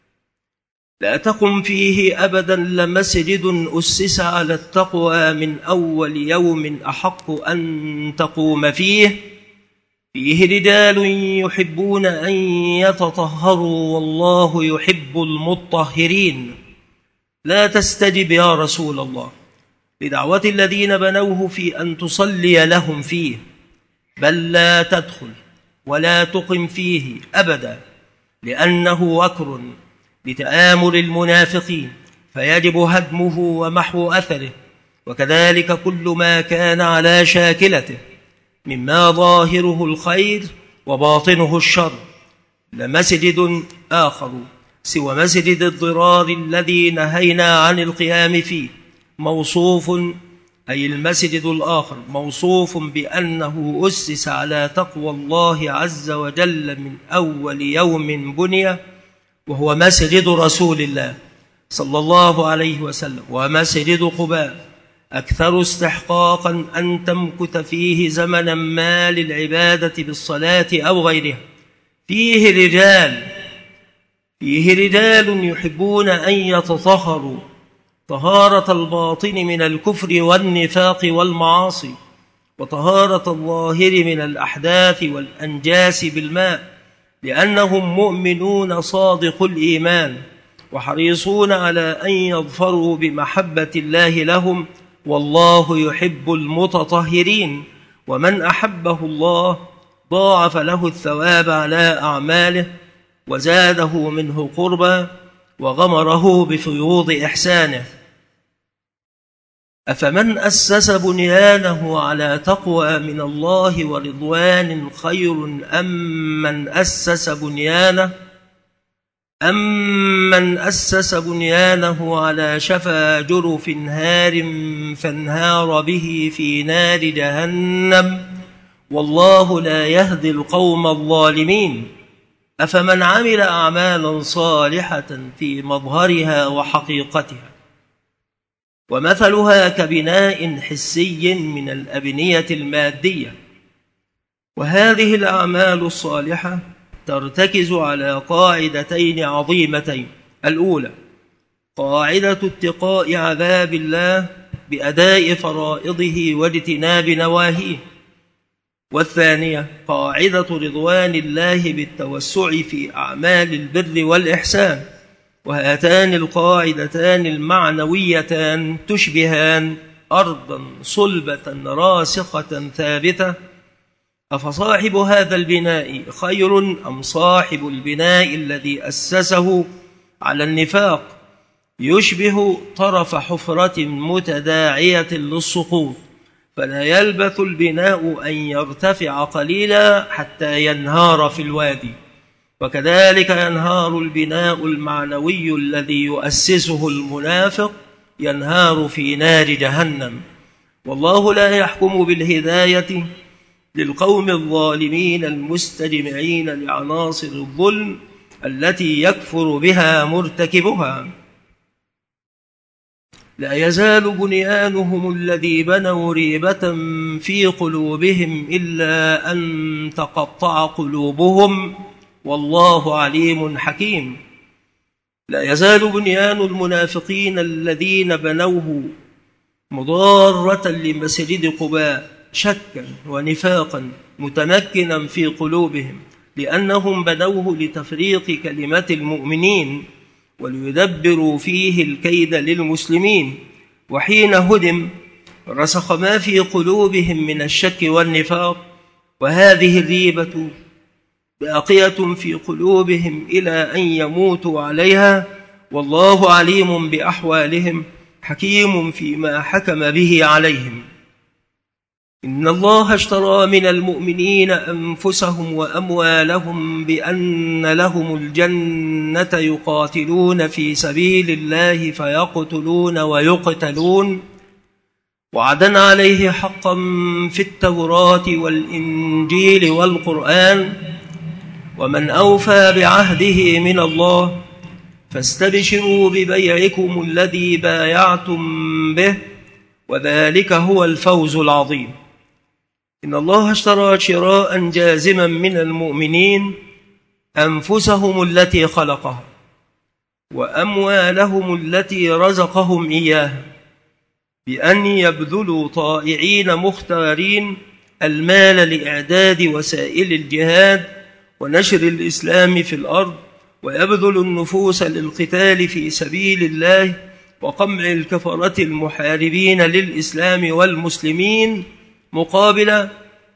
لا تقم فيه أبدا لمسجد أسس على التقوى من أول يوم أحق أن تقوم فيه فيه رجال يحبون أن يتطهروا والله يحب المطهرين. لا تستجب يا رسول الله لدعوة الذين بنوه في أن تصلي لهم فيه، بل لا تدخل ولا تقم فيه أبدا، لأنه وكر لتآمر المنافقين فيجب هدمه ومحو أثره، وكذلك كل ما كان على شاكلته مما ظاهره الخير وباطنه الشر. لمسجد آخر سوى مسجد الضرار الذي نهينا عن القيام فيه موصوف، أي المسجد الآخر موصوف بأنه أسس على تقوى الله عز وجل من أول يوم بني، وهو مسجد رسول الله صلى الله عليه وسلم ومسجد قباء، أكثر استحقاقا أن تمكث فيه زمنا ما للعبادة بالصلاة أو غيرها. فيه رجال فيه رجال يحبون أن يتطهروا طهارة الباطن من الكفر والنفاق والمعاصي، وطهارة الظاهر من الأحداث والأنجاس بالماء، لأنهم مؤمنون صادق الإيمان وحريصون على أن يظفروا بمحبة الله لهم، والله يحب المتطهرين. ومن أحبه الله ضاعف له الثواب على أعماله وزاده منه قربا وغمره بفيوض إحسانه. أفمن أسس بنيانه على تقوى من الله ورضوان خير أم من أسس بنيانه أمن أسس بنيانه على شفا جرف هار فانهار به في نار جهنم والله لا يهدي القوم الظالمين. أفمن عمل أعمالا صالحة في مظهرها وحقيقتها ومثلها كبناء حسي من الأبنية المادية. وهذه الأعمال الصالحة ترتكز على قاعدتين عظيمتين: الأولى قاعدة اتقاء عذاب الله بأداء فرائضه واجتناب نواهيه، والثانية قاعدة رضوان الله بالتوسع في أعمال البر والإحسان. وهاتان القاعدتان المعنويتان تشبهان أرضا صلبة راسخة ثابتة. أفصاحب هذا البناء خير أم صاحب البناء الذي أسسه على النفاق يشبه طرف حفرة متداعية للسقوط، فلا يلبث البناء أن يرتفع قليلا حتى ينهار في الوادي. وكذلك ينهار البناء المعنوي الذي يؤسسه المنافق، ينهار في نار جهنم. والله لا يحكم بالهداية للقوم الظالمين المستجمعين لعناصر الظلم التي يكفر بها مرتكبها. لا يزال بنيانهم الذي بنوا ريبة في قلوبهم إلا أن تقطع قلوبهم والله عليم حكيم. لا يزال بنيان المنافقين الذين بنوه مضارة لمسجد قباء شكا ونفاقا متمكنا في قلوبهم، لأنهم بنوه لتفريق كلمة المؤمنين وليدبروا فيه الكيد للمسلمين. وحين هدم رسخ ما في قلوبهم من الشك والنفاق، وهذه الريبة باقية في قلوبهم إلى أن يموتوا عليها، والله عليم بأحوالهم حكيم فيما حكم به عليهم. إن الله اشترى من المؤمنين أنفسهم وأموالهم بأن لهم الجنة يقاتلون في سبيل الله فيقتلون ويقتلون، وعدا عليه حقا في التوراة والإنجيل والقرآن، ومن أوفى بعهده من الله فاستبشروا ببيعكم الذي بايعتم به، وذلك هو الفوز العظيم. إن الله اشترى شراء جازما من المؤمنين أنفسهم التي خلقها وأموالهم التي رزقهم إياها بأن يبذلوا طائعين مختارين المال لإعداد وسائل الجهاد ونشر الإسلام في الأرض، ويبذل النفوس للقتال في سبيل الله وقمع الكفرة المحاربين للإسلام والمسلمين مقابل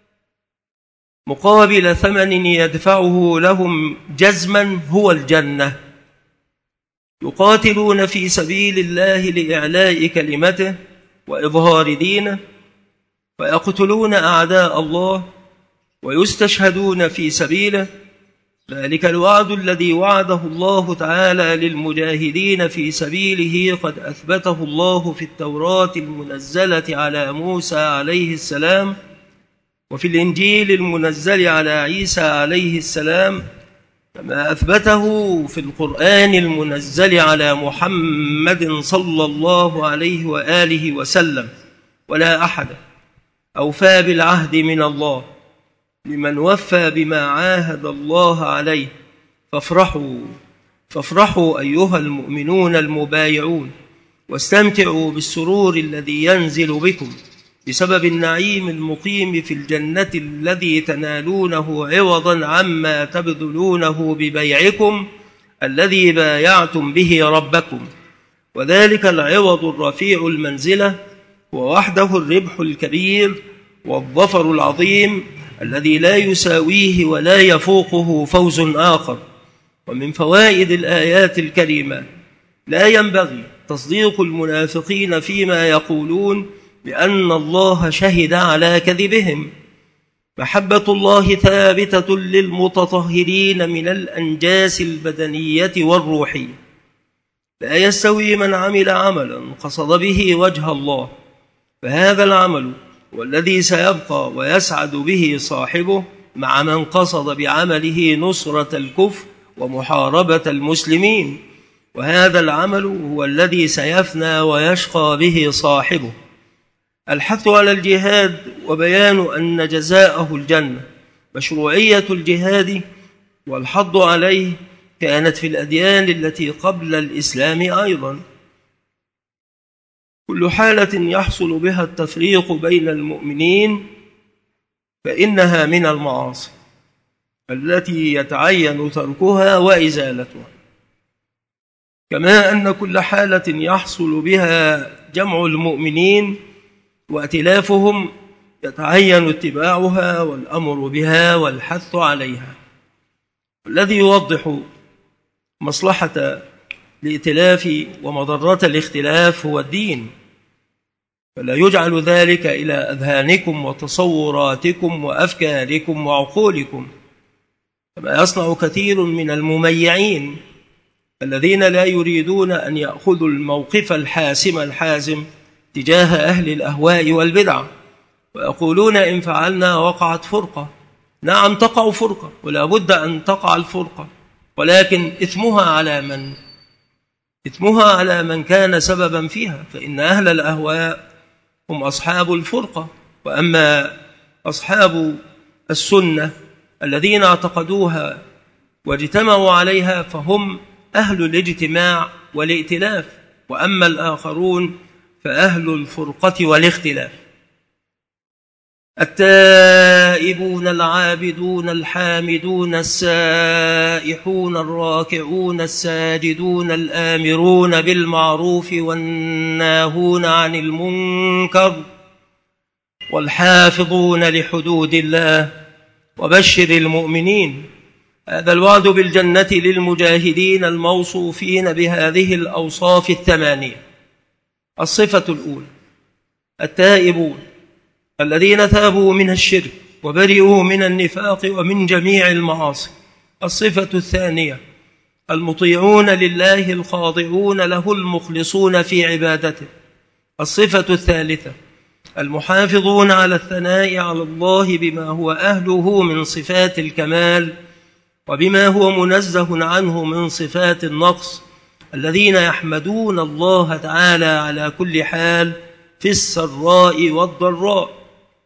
مقابل ثمن يدفعه لهم جزما هو الجنة. يقاتلون في سبيل الله لإعلاء كلمته وإظهار دينه، فيقتلون أعداء الله ويستشهدون في سبيله. ذلك الوعد الذي وعده الله تعالى للمجاهدين في سبيله قد أثبته الله في التوراة المنزلة على موسى عليه السلام، وفي الإنجيل المنزل على عيسى عليه السلام، كما أثبته في القرآن المنزل على محمد صلى الله عليه وآله وسلم. ولا أحد أوفى بالعهد من الله لمن وفى بما عاهد الله عليه. فافرحوا فافرحوا أيها المؤمنون المبايعون، واستمتعوا بالسرور الذي ينزل بكم بسبب النعيم المقيم في الجنة الذي تنالونه عوضا عما تبذلونه ببيعكم الذي بايعتم به ربكم. وذلك العوض الرفيع المنزلة ووحده الربح الكبير والظفر العظيم الذي لا يساويه ولا يفوقه فوز آخر. ومن فوائد الآيات الكريمة: لا ينبغي تصديق المنافقين فيما يقولون بأن الله شهد على كذبهم. محبة الله ثابتة للمتطهرين من الأنجاس البدنية والروحية. لا يستوي من عمل عملا قصد به وجه الله، فهذا العمل والذي سيبقى ويسعد به صاحبه، مع من قصد بعمله نصرة الكفر ومحاربة المسلمين، وهذا العمل هو الذي سيفنى ويشقى به صاحبه. الحث على الجهاد وبيان أن جزاءه الجنة. مشروعية الجهاد والحض عليه كانت في الأديان التي قبل الإسلام أيضا. كل حالة يحصل بها التفريق بين المؤمنين فإنها من المعاصي التي يتعين تركها وإزالتها، كما أن كل حالة يحصل بها جمع المؤمنين وائتلافهم يتعين اتباعها والأمر بها والحث عليها. الذي يوضح مصلحة الائتلاف ومضرة الاختلاف هو الدين، فلا يجعل ذلك إلى أذهانكم وتصوراتكم وأفكاركم وعقولكم، كما يصنع كثير من المميعين الذين لا يريدون أن يأخذوا الموقف الحاسم الحازم تجاه أهل الأهواء والبدع، ويقولون إن فعلنا وقعت فرقة. نعم تقع فرقة ولا بد أن تقع الفرقة، ولكن إثمها على من؟ إثمها على من كان سببا فيها، فإن أهل الأهواء هم أصحاب الفرقة، وأما أصحاب السنة الذين اعتقدوها واجتمعوا عليها فهم أهل الاجتماع والائتلاف، وأما الآخرون فأهل الفرقة والاختلاف. التائبون العابدون الحامدون السائحون الراكعون الساجدون الآمرون بالمعروف والناهون عن المنكر والحافظون لحدود الله وبشر المؤمنين. هذا الوعد بالجنة للمجاهدين الموصوفين بهذه الأوصاف الثمانية. الصفة الأولى التائبون الذين تابوا من الشرك وبرئوا من النفاق ومن جميع المعاصي. الصفة الثانية المطيعون لله الخاضعون له المخلصون في عبادته. الصفة الثالثة المحافظون على الثناء على الله بما هو أهله من صفات الكمال وبما هو منزه عنه من صفات النقص، الذين يحمدون الله تعالى على كل حال في السراء والضراء.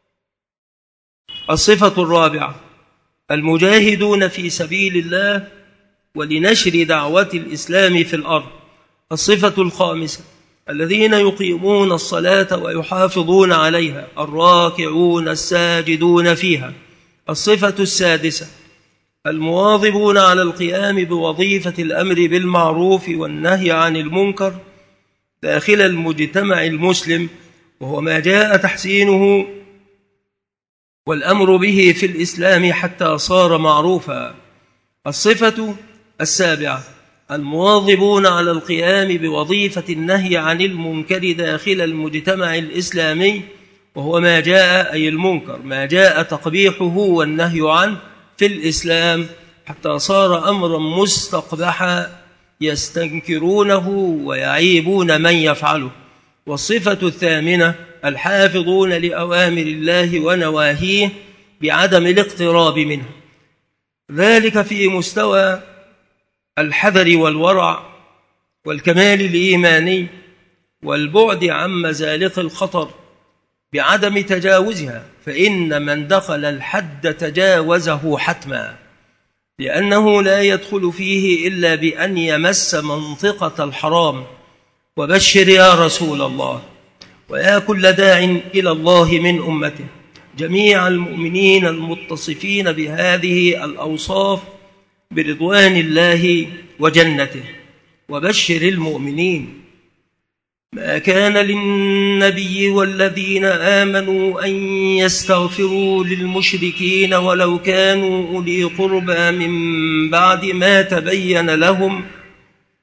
الصفة الرابعة المجاهدون في سبيل الله ولنشر دعوة الإسلام في الأرض. الصفة الخامسة الذين يقيمون الصلاة ويحافظون عليها، الراكعون الساجدون فيها. الصفة السادسة المواظبون على القيام بوظيفة الأمر بالمعروف والنهي عن المنكر داخل المجتمع المسلم، وهو ما جاء تحسينه والأمر به في الإسلام حتى صار معروفا. الصفة السابعة المواظبون على القيام بوظيفة النهي عن المنكر داخل المجتمع الإسلامي، وهو ما جاء أي المنكر ما جاء تقبيحه والنهي عنه في الإسلام حتى صار أمرا مستقبحا يستنكرونه ويعيبون من يفعله. والصفة الثامنة الحافظون لأوامر الله ونواهيه بعدم الاقتراب منه، ذلك في مستوى الحذر والورع والكمال الإيماني والبعد عن مزالق الخطر بعدم تجاوزها، فإن من دخل الحد تجاوزه حتما، لأنه لا يدخل فيه إلا بأن يمس منطقة الحرام. وبشر يا رسول الله ويا كل داع إلى الله من أمته جميع المؤمنين المتصفين بهذه الأوصاف برضوان الله وجنته. وبشر المؤمنين ما كان للنبي والذين آمنوا أن يستغفروا للمشركين ولو كانوا أولي قربى من بعد ما تبين لهم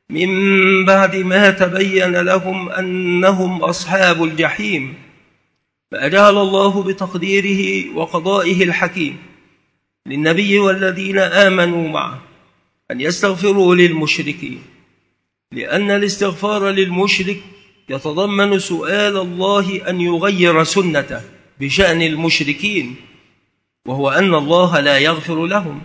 من بعد ما تبين لهم أنهم أصحاب الجحيم، فأجعل الله بتقديره وقضائه الحكيم للنبي والذين آمنوا معه أن يستغفروا للمشركين، لأن الاستغفار للمشرك يتضمن سؤال الله أن يغير سنته بشأن المشركين، وهو أن الله لا يغفر لهم.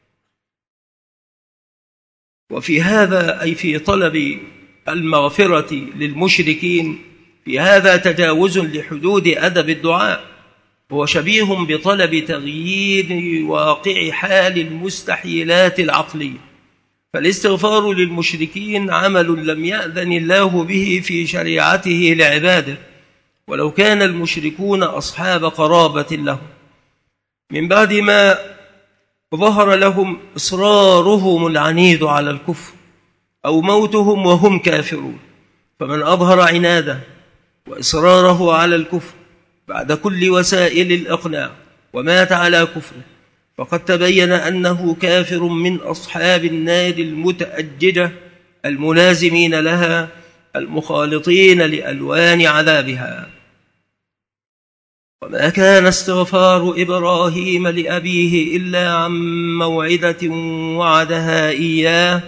وفي هذا أي في طلب المغفرة للمشركين في هذا تجاوز لحدود أدب الدعاء، هو شبيه بطلب تغيير واقع حال المستحيلات العقلية، فالاستغفار للمشركين عمل لم يأذن الله به في شريعته لعباده، ولو كان المشركون أصحاب قرابة لهم، من بعد ما ظهر لهم إصرارهم العنيد على الكفر أو موتهم وهم كافرون. فمن أظهر عناده وإصراره على الكفر بعد كل وسائل الإقناع ومات على كفره فقد تبين أنه كافر من أصحاب النار المتأججة الملازمين لها المخالطين لألوان عذابها. وما كان استغفار إبراهيم لأبيه إلا عن موعدة وعدها إياه،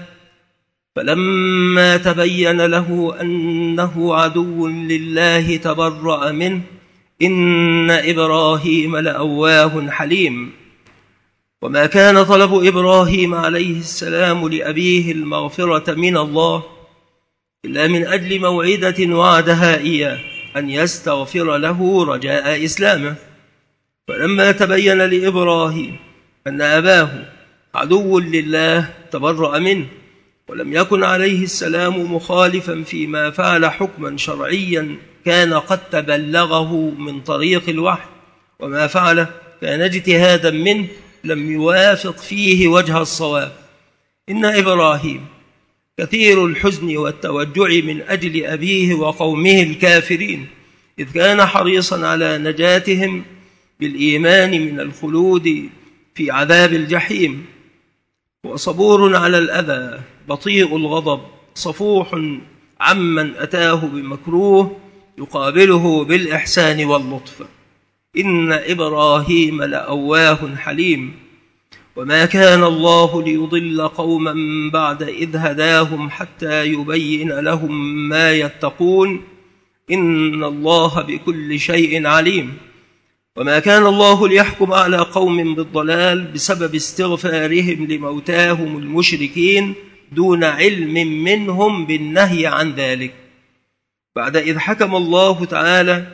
فلما تبين له أنه عدو لله تبرأ منه، إن إبراهيم لأواه حليم. وما كان طلب إبراهيم عليه السلام لأبيه المغفرة من الله إلا من أجل موعدة وعدها إياه أن يستغفر له رجاء إسلامه. فلما تبين لإبراهيم أن أباه عدو لله تبرأ منه، ولم يكن عليه السلام مخالفا فيما فعل حكما شرعيا كان قد تبلغه من طريق الوحي، وما فعله كان اجتهادا منه لم يوافق فيه وجه الصواب. إن إبراهيم كثير الحزن والتوجع من أجل أبيه وقومه الكافرين، إذ كان حريصا على نجاتهم بالإيمان من الخلود في عذاب الجحيم، وصبور على الأذى، بطيء الغضب، صفوح عمن أتاه بمكروه يقابله بالإحسان واللطف. إن إبراهيم لأواه حليم. وما كان الله ليضل قوما بعد إذ هداهم حتى يبين لهم ما يتقون، إن الله بكل شيء عليم. وما كان الله ليحكم على قوم بالضلال بسبب استغفارهم لموتاهم المشركين دون علم منهم بالنهي عن ذلك، بعد إذ حكم الله تعالى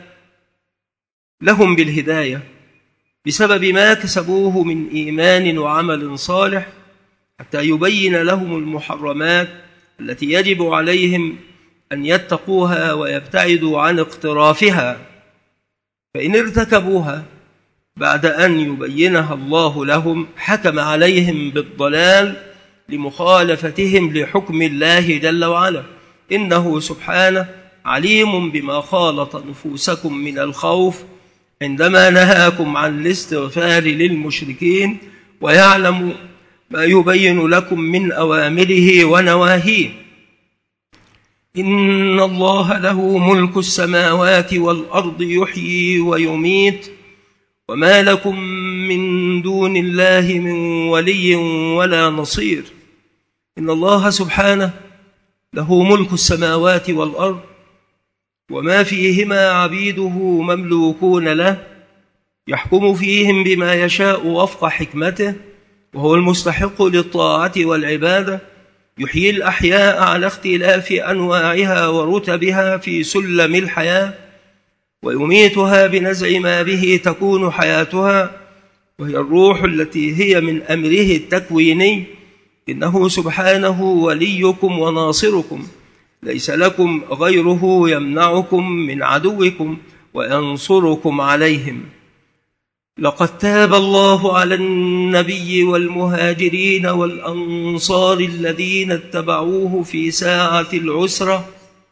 لهم بالهداية بسبب ما كسبوه من إيمان وعمل صالح، حتى يبين لهم المحرمات التي يجب عليهم أن يتقوها ويبتعدوا عن اقترافها. فإن ارتكبوها بعد أن يبينها الله لهم حكم عليهم بالضلال لمخالفتهم لحكم الله جل وعلا، إنه سبحانه عليم بما خالط نفوسكم من الخوف عندما نهاكم عن الاستغفار للمشركين، ويعلم ما يبين لكم من أوامره ونواهيه. إن الله له ملك السماوات والأرض يحيي ويميت، وما لكم من دون الله من ولي ولا نصير. إن الله سبحانه له ملك السماوات والأرض وما فيهما عبيده مملوكون له، يحكم فيهم بما يشاء وفق حكمته، وهو المستحق للطاعة والعبادة، يحيي الأحياء على اختلاف أنواعها ورتبها في سلم الحياة، ويميتها بنزع ما به تكون حياتها، وهي الروح التي هي من أمره التكويني. إنه سبحانه وليكم وناصركم، ليس لكم غيره يمنعكم من عدوكم وينصركم عليهم. لقد تاب الله على النبي والمهاجرين والأنصار الذين اتبعوه في ساعة العسرة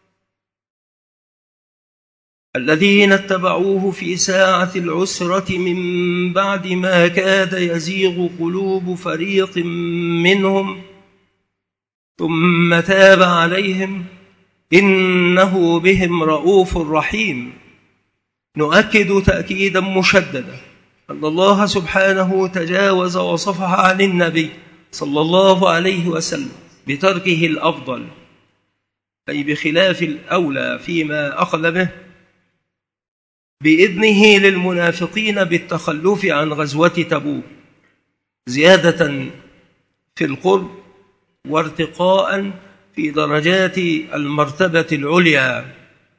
الذين اتبعوه في ساعة العسرة من بعد ما كاد يزيغ قلوب فريق منهم ثم تاب عليهم إنه بهم رؤوف رحيم. نؤكد تأكيدا مشددا أن الله سبحانه تجاوز وصفح عن النبي صلى الله عليه وسلم بتركه الأفضل، أي بخلاف الأولى فيما أخذ به، بإذنه للمنافقين بالتخلف عن غزوة تبوك زيادة في القرب وارتقاء في درجات المرتبة العليا.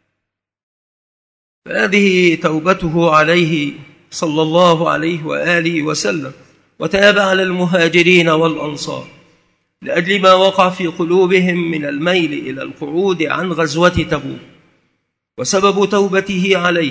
فهذه توبته عليه صلى الله عليه وآله وسلم. وتاب على المهاجرين والأنصار لأجل ما وقع في قلوبهم من الميل إلى القعود عن غزوة تبوك، وسبب توبته عليه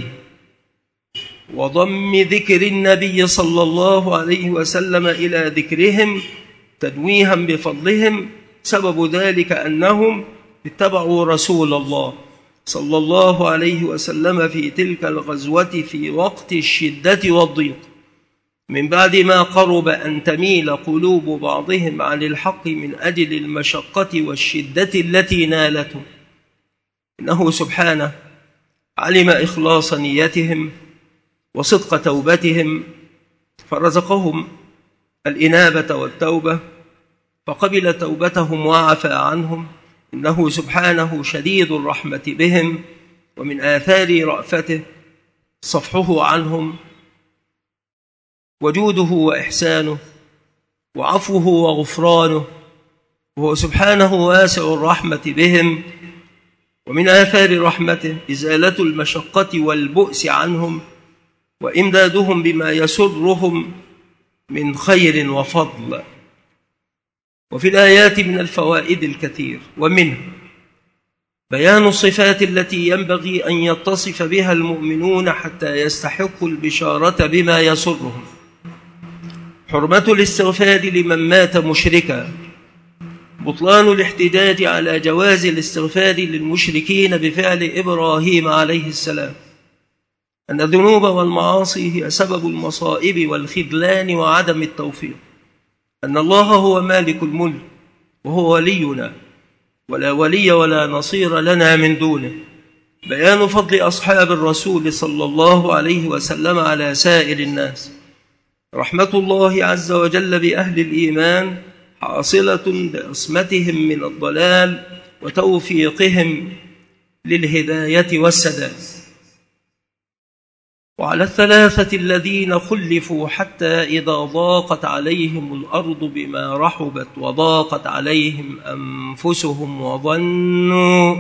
وضم ذكر النبي صلى الله عليه وسلم إلى ذكرهم تنويها بفضلهم، سبب ذلك أنهم اتبعوا رسول الله صلى الله عليه وسلم في تلك الغزوة في وقت الشدة والضيق، من بعد ما قرب أن تميل قلوب بعضهم عن الحق من أجل المشقة والشدة التي نالته. إنه سبحانه علم إخلاص نيتهم وصدق توبتهم فرزقهم الإنابة والتوبة، فقبل توبتهم وعفى عنهم. إنه سبحانه شديد الرحمة بهم، ومن آثار رأفته صفحه عنهم وجوده وإحسانه وعفوه وغفرانه، وهو سبحانه واسع الرحمة بهم. ومن آثار رحمته إزالة المشقة والبؤس عنهم وإمدادهم بما يسرهم من خير وفضل. وفي الآيات من الفوائد الكثير، ومنه بيان الصفات التي ينبغي أن يتصف بها المؤمنون حتى يستحقوا البشارة بما يسرهم: حرمة الاستغفار لمن مات مشركا، بطلان الاحتجاج على جواز الاستغفار للمشركين بفعل إبراهيم عليه السلام، أن الذنوب والمعاصي هي سبب المصائب والخذلان وعدم التوفيق، أن الله هو مالك الملك وهو ولينا ولا ولي ولا نصير لنا من دونه، بيان فضل أصحاب الرسول صلى الله عليه وسلم على سائر الناس، رحمة الله عز وجل بأهل الإيمان حاصلة بعصمتهم من الضلال وتوفيقهم للهداية والسداد. وعلى الثلاثة الذين خلفوا حتى إذا ضاقت عليهم الأرض بما رحبت وضاقت عليهم أنفسهم وظنوا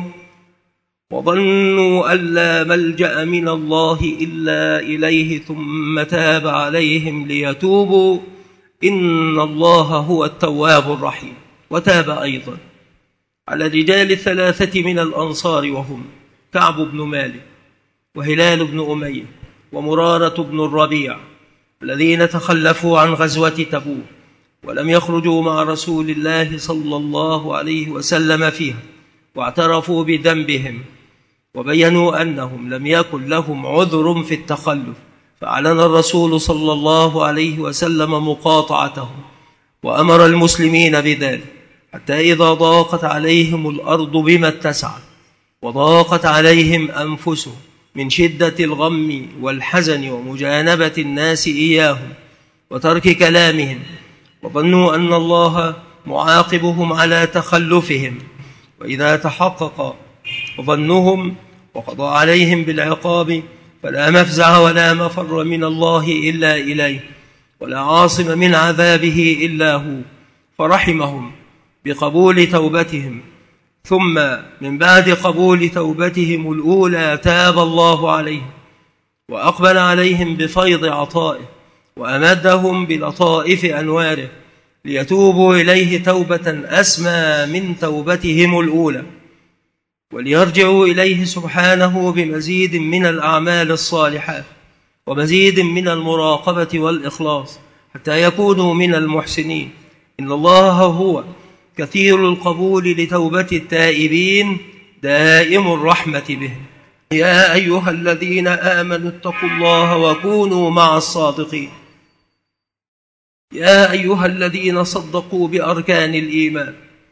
وظنوا أن لا ملجأ من الله إلا إليه ثم تاب عليهم ليتوبوا إن الله هو التواب الرحيم. وتاب أيضا على الرجال الثلاثة من الأنصار وهم كعب بن مالك وهلال بن أمية ومرارة بن الربيع الذين تخلفوا عن غزوة تبوك ولم يخرجوا مع رسول الله صلى الله عليه وسلم فيها، واعترفوا بذنبهم وبينوا أنهم لم يكن لهم عذر في التخلف، فأعلن الرسول صلى الله عليه وسلم مقاطعتهم وأمر المسلمين بذلك، حتى إذا ضاقت عليهم الأرض بما اتسعت وضاقت عليهم أنفسهم من شدة الغم والحزن ومجانبة الناس إياهم وترك كلامهم، وظنوا أن الله معاقبهم على تخلفهم، وإذا تحقق ظنهم وقضى عليهم بالعقاب فلا مفزع ولا مفر من الله إلا إليه، ولا عاصم من عذابه إلا هو، فرحمهم بقبول توبتهم. ثم من بعد قبول توبتهم الأولى تاب الله عليهم وأقبل عليهم بفيض عطائه وأمدهم بلطائف أنواره ليتوبوا إليه توبة أسمى من توبتهم الأولى، وليرجعوا إليه سبحانه بمزيد من الأعمال الصالحات ومزيد من المراقبة والإخلاص حتى يكونوا من المحسنين. إن الله هو كثير القبول لتوبة التائبين دائم الرحمة بهم. يا أيها الذين آمنوا اتقوا الله وكونوا مع الصادقين. يا أيها الذين صدقوا بأركان الإيمان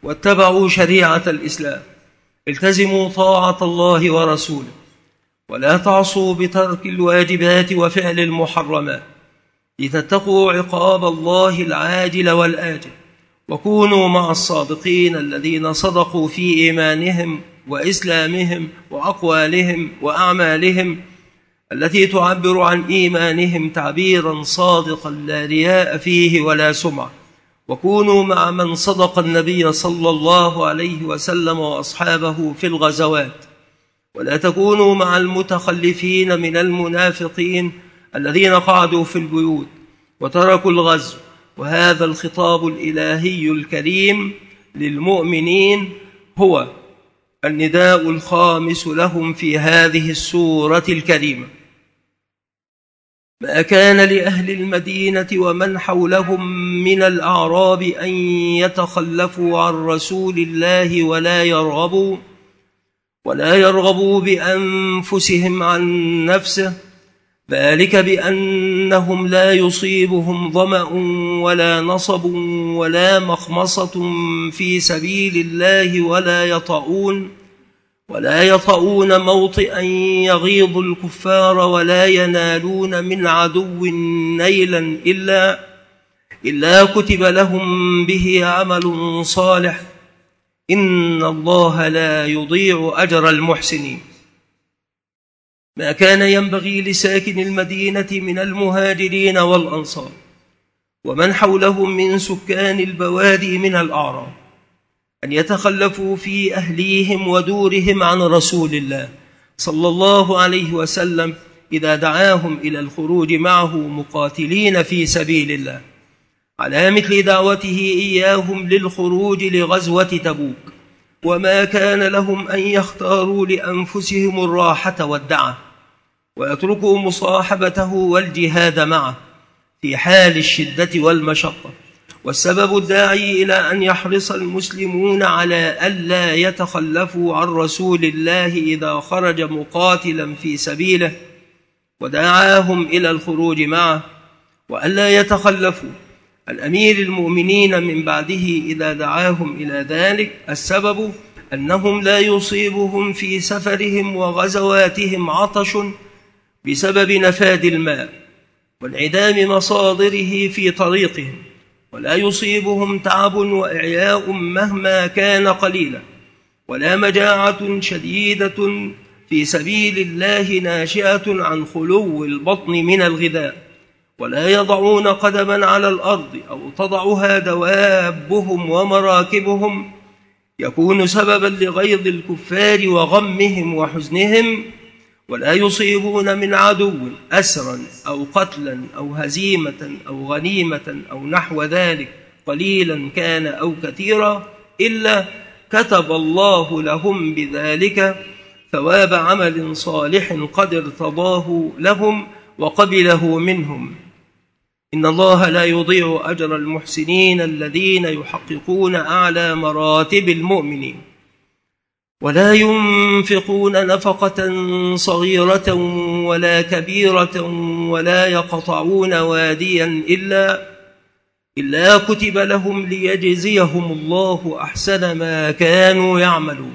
واتبعوا شريعة الإسلام. التزموا طاعة الله ورسوله، ولا تعصوا بترك الواجبات وفعل المحرمات، لتتقوا عقاب الله العاجل والآجل. وكونوا مع الصادقين الذين صدقوا في إيمانهم وإسلامهم وأقوالهم وأعمالهم التي تعبر عن إيمانهم تعبيرا صادقا لا رياء فيه ولا سمعة. وكونوا مع من صدق النبي صلى الله عليه وسلم وأصحابه في الغزوات، ولا تكونوا مع المتخلفين من المنافقين الذين قعدوا في البيوت وتركوا الغزو. وهذا الخطاب الإلهي الكريم للمؤمنين هو النداء الخامس لهم في هذه السورة الكريمة. ما كان لأهل المدينة ومن حولهم من الأعراب أن يتخلفوا عن رسول الله ولا يرغبوا ولا يرغبوا بأنفسهم عن نفسه، ذلك بأنهم لا يصيبهم ظمأ ولا نصب ولا مخمصة في سبيل الله ولا يطؤون ولا يطؤون موطئا يغيظ الكفار ولا ينالون من عدو نيلا إلا إلا كتب لهم به عمل صالح، إن الله لا يضيع أجر المحسنين. ما كان ينبغي لساكن المدينة من المهاجرين والأنصار ومن حولهم من سكان البوادي من الأعراب أن يتخلفوا في أهليهم ودورهم عن رسول الله صلى الله عليه وسلم إذا دعاهم إلى الخروج معه مقاتلين في سبيل الله، على مثل دعوته إياهم للخروج لغزوة تبوك. وما كان لهم أن يختاروا لأنفسهم الراحة والدعة ويتركوا مصاحبته والجهاد معه في حال الشدة والمشقة. والسبب الداعي إلى أن يحرص المسلمون على ألا يتخلفوا عن رسول الله إذا خرج مقاتلا في سبيله ودعاهم إلى الخروج معه، وألا يتخلفوا الأمير المؤمنين من بعده إذا دعاهم إلى ذلك. السبب أنهم لا يصيبهم في سفرهم وغزواتهم عطش بسبب نفاد الماء وانعدام مصادره في طريقهم، ولا يصيبهم تعب وإعياء مهما كان قليلا، ولا مجاعة شديدة في سبيل الله ناشئة عن خلو البطن من الغذاء، ولا يضعون قدما على الأرض أو تضعها دوابهم ومراكبهم يكون سببا لغيظ الكفار وغمهم وحزنهم، ولا يصيبون من عدو أسرا أو قتلا أو هزيمة أو غنيمة أو نحو ذلك قليلا كان أو كثيرا إلا كتب الله لهم بذلك ثواب عمل صالح قد ارتضاه لهم وقبله منهم. إن الله لا يضيع أجر المحسنين الذين يحققون أعلى مراتب المؤمنين، ولا ينفقون نفقة صغيرة ولا كبيرة ولا يقطعون واديا إلا إلا كتب لهم ليجزيهم الله أحسن ما كانوا يعملون،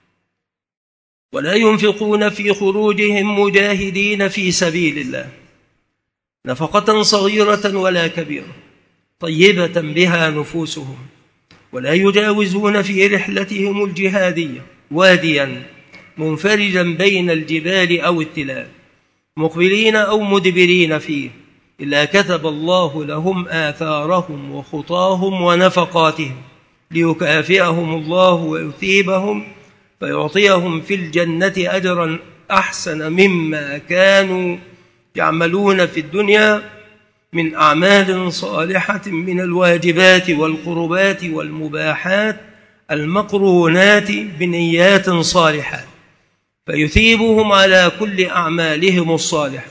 ولا ينفقون في خروجهم مجاهدين في سبيل الله نفقة صغيرة ولا كبيرة طيبة بها نفوسهم، ولا يجاوزون في رحلتهم الجهادية واديا منفرجا بين الجبال أو التلال مقبلين أو مدبرين فيه إلا كتب الله لهم آثارهم وخطاهم ونفقاتهم ليكافئهم الله ويثيبهم فيعطيهم في الجنة أجرا أحسن مما كانوا يعملون في الدنيا من أعمال صالحة من الواجبات والقربات والمباحات المقرونات بنيات صالحات، فيثيبهم على كل أعمالهم الصالحة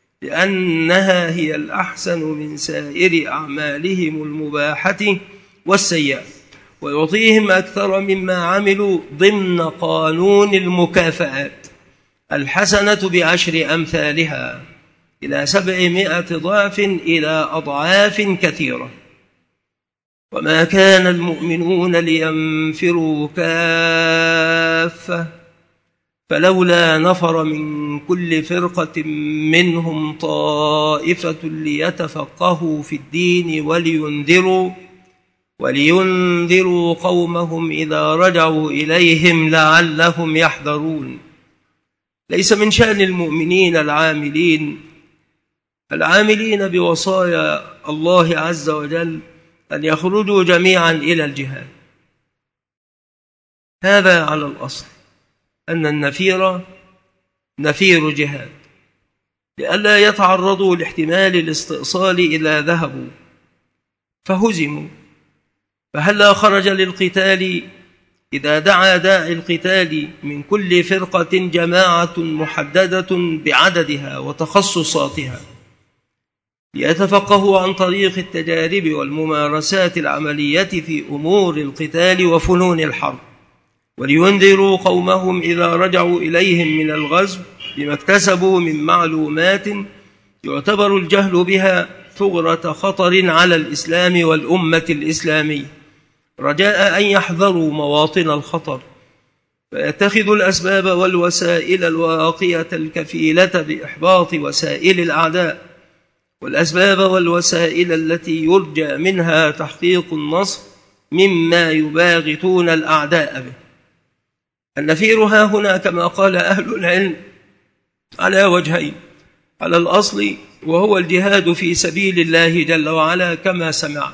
لأنها هي الأحسن من سائر أعمالهم المباحة والسيئة، ويعطيهم أكثر مما عملوا ضمن قانون المكافآت الحسنة بعشر أمثالها إلى سبعمائة ضعف إلى أضعاف كثيرة. وما كان المؤمنون لينفروا كافة فلولا نفر من كل فرقة منهم طائفة ليتفقهوا في الدين ولينذروا ولينذروا قومهم إذا رجعوا إليهم لعلهم يحذرون. ليس من شأن المؤمنين العاملين العاملين بوصايا الله عز وجل أن يخرجوا جميعا إلى الجهاد. هذا على الأصل أن النفير نفير جهاد، لئلا يتعرضوا لاحتمال الاستئصال إذا ذهبوا فهزموا. فهلا خرج للقتال إذا دعا داعي القتال من كل فرقة جماعة محددة بعددها وتخصصاتها ليتفقهوا عن طريق التجارب والممارسات العملية في أمور القتال وفنون الحرب، ولينذروا قومهم إذا رجعوا إليهم من الغزو بما اكتسبوا من معلومات يعتبر الجهل بها ثغرة خطر على الإسلام والأمة الإسلامية، رجاء أن يحذروا مواطن الخطر فيتخذوا الأسباب والوسائل الواقية الكفيلة بإحباط وسائل الأعداء، والأسباب والوسائل التي يرجى منها تحقيق النصر مما يباغتون الأعداء به. النفير ها هنا كما قال أهل العلم على وجهين: على الأصل وهو الجهاد في سبيل الله جل وعلا كما سمع،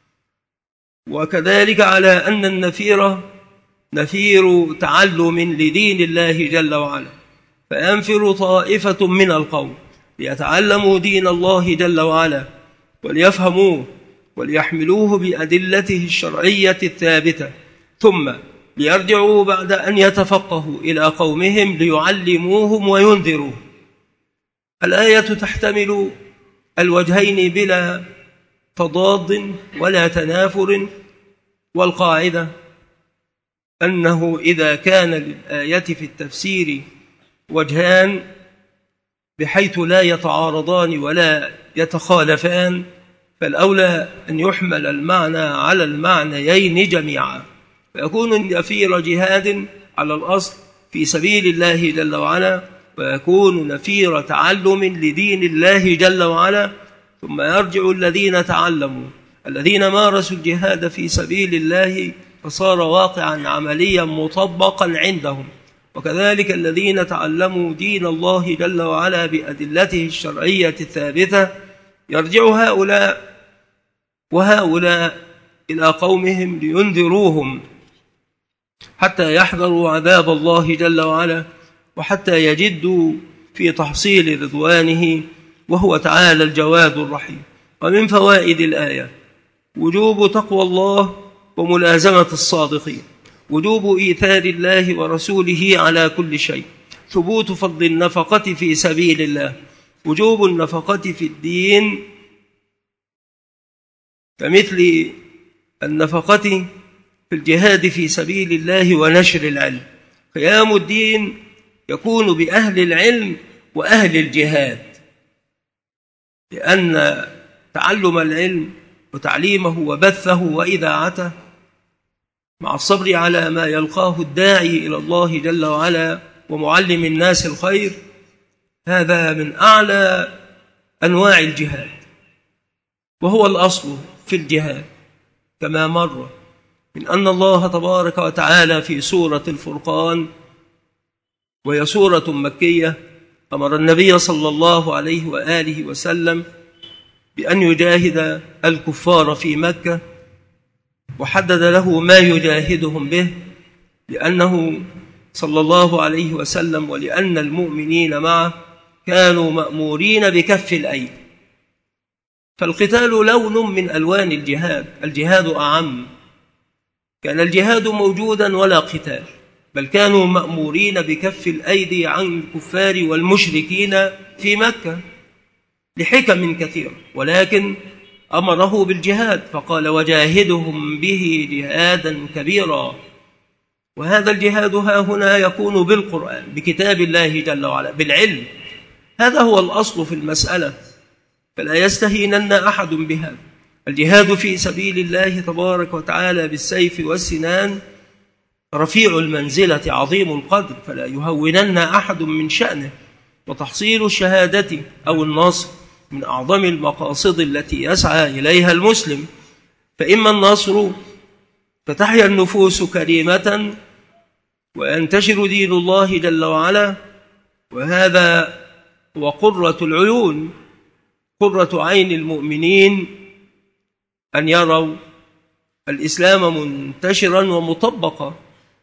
وكذلك على أن النفير نفير تعلم لدين الله جل وعلا، فينفر طائفة من القوم ليتعلموا دين الله جل وعلا وليفهموه وليحملوه بأدلته الشرعية الثابتة، ثم ليرجعوا بعد أن يتفقهوا إلى قومهم ليعلموهم وينذروه. الآية تحتمل الوجهين بلا تضاد ولا تنافر، والقاعدة أنه إذا كان للآية في التفسير وجهان بحيث لا يتعارضان ولا يتخالفان فالأولى أن يحمل المعنى على المعنيين جميعا، فيكون النفير جهاد على الأصل في سبيل الله جل وعلا، ويكون نفير تعلم لدين الله جل وعلا، ثم يرجع الذين تعلموا الذين مارسوا الجهاد في سبيل الله فصار واقعا عمليا مطبقا عندهم، وكذلك الذين تعلموا دين الله جل وعلا بأدلته الشرعية الثابتة يرجع هؤلاء وهؤلاء إلى قومهم لينذروهم حتى يحذروا عذاب الله جل وعلا وحتى يجدوا في تحصيل رضوانه، وهو تعالى الجواد الرحيم. ومن فوائد الآية وجوب تقوى الله وملازمة الصادقين، وجوب إيثار الله ورسوله على كل شيء، ثبوت فضل النفقة في سبيل الله، وجوب النفقة في الدين كمثل النفقة في الجهاد في سبيل الله ونشر العلم. قيام الدين يكون بأهل العلم وأهل الجهاد، لأن تعلم العلم وتعليمه وبثه وإذاعته مع الصبر على ما يلقاه الداعي إلى الله جل وعلا ومعلم الناس الخير، هذا من أعلى أنواع الجهاد، وهو الأصل في الجهاد كما مر من أن الله تبارك وتعالى في سورة الفرقان، وهي سورة مكية، أمر النبي صلى الله عليه وآله وسلم بأن يجاهد الكفار في مكة، وحدد له ما يجاهدهم به، لأنه صلى الله عليه وسلم ولأن المؤمنين معه كانوا مأمورين بكف الأيدي. فالقتال لون من ألوان الجهاد، الجهاد أعم، كان الجهاد موجودا ولا قتال، بل كانوا مأمورين بكف الأيدي عن الكفار والمشركين في مكة لحكم كثيرة، ولكن أمره بالجهاد فقال وجاهدهم به جهادا كبيرا. وهذا الجهاد ها هنا يكون بالقرآن، بكتاب الله جل وعلا، بالعلم، هذا هو الأصل في المسألة، فلا يستهينن أحد بهذا. الجهاد في سبيل الله تبارك وتعالى بالسيف والسنان رفيع المنزلة عظيم القدر، فلا يهونن أحد من شأنه، وتحصيل الشهادة أو النصر من أعظم المقاصد التي يسعى إليها المسلم. فإما النصر فتحيا النفوس كريمة وينتشر دين الله جل وعلا، وهذا هو قرة العيون، قرة عين المؤمنين، أن يروا الإسلام منتشرا ومطبقا.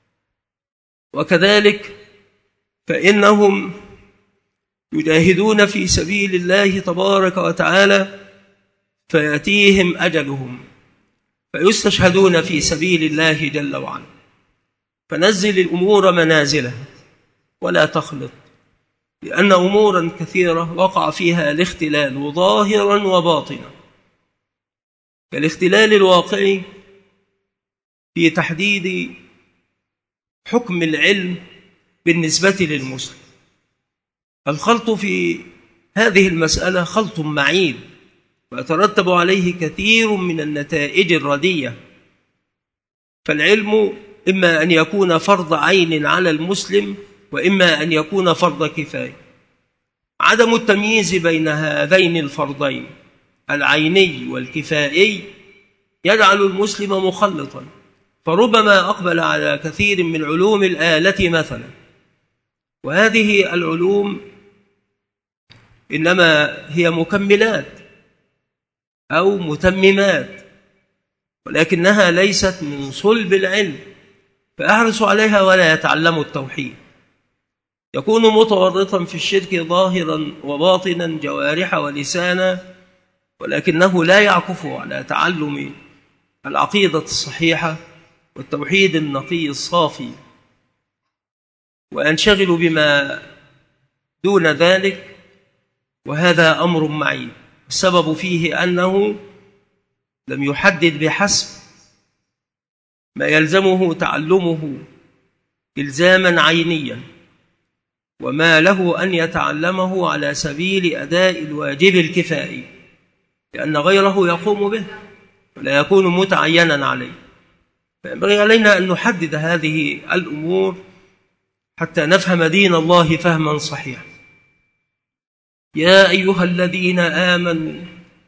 وكذلك فإنهم يجاهدون في سبيل الله تبارك وتعالى فيأتيهم أجلهم فيستشهدون في سبيل الله جل وعلا. فنزل الأمور منازلها ولا تخلط، لأن أمورا كثيرة وقع فيها الاختلال ظاهرا وباطنا، كالاختلال الواقعي في تحديد حكم العلم بالنسبة للمسلم. الخلط في هذه المسألة خلط معيب، ويترتب عليه كثير من النتائج الردية. فالعلم إما أن يكون فرض عين على المسلم، وإما أن يكون فرض كفاية. عدم التمييز بين هذين الفرضين العيني والكفائي يجعل المسلم مخلطا، فربما أقبل على كثير من علوم الآلة مثلا، وهذه العلوم إنما هي مكملات أو متممات، ولكنها ليست من صلب العلم، فأحرص عليها ولا يتعلم التوحيد. يكون متورطا في الشرك ظاهرا وباطنا، جوارح ولسانا، ولكنه لا يعكف على تعلم العقيدة الصحيحة والتوحيد النقي الصافي، وينشغل بما دون ذلك، وهذا أمر معيب. السبب فيه أنه لم يحدد بحسب ما يلزمه تعلمه إلزاما عينيا، وما له أن يتعلمه على سبيل أداء الواجب الكفائي، لأن غيره يقوم به ولا يكون متعينا عليه. فينبغي علينا أن نحدد هذه الأمور حتى نفهم دين الله فهما صحيحا. يا أيها الذين آمنوا،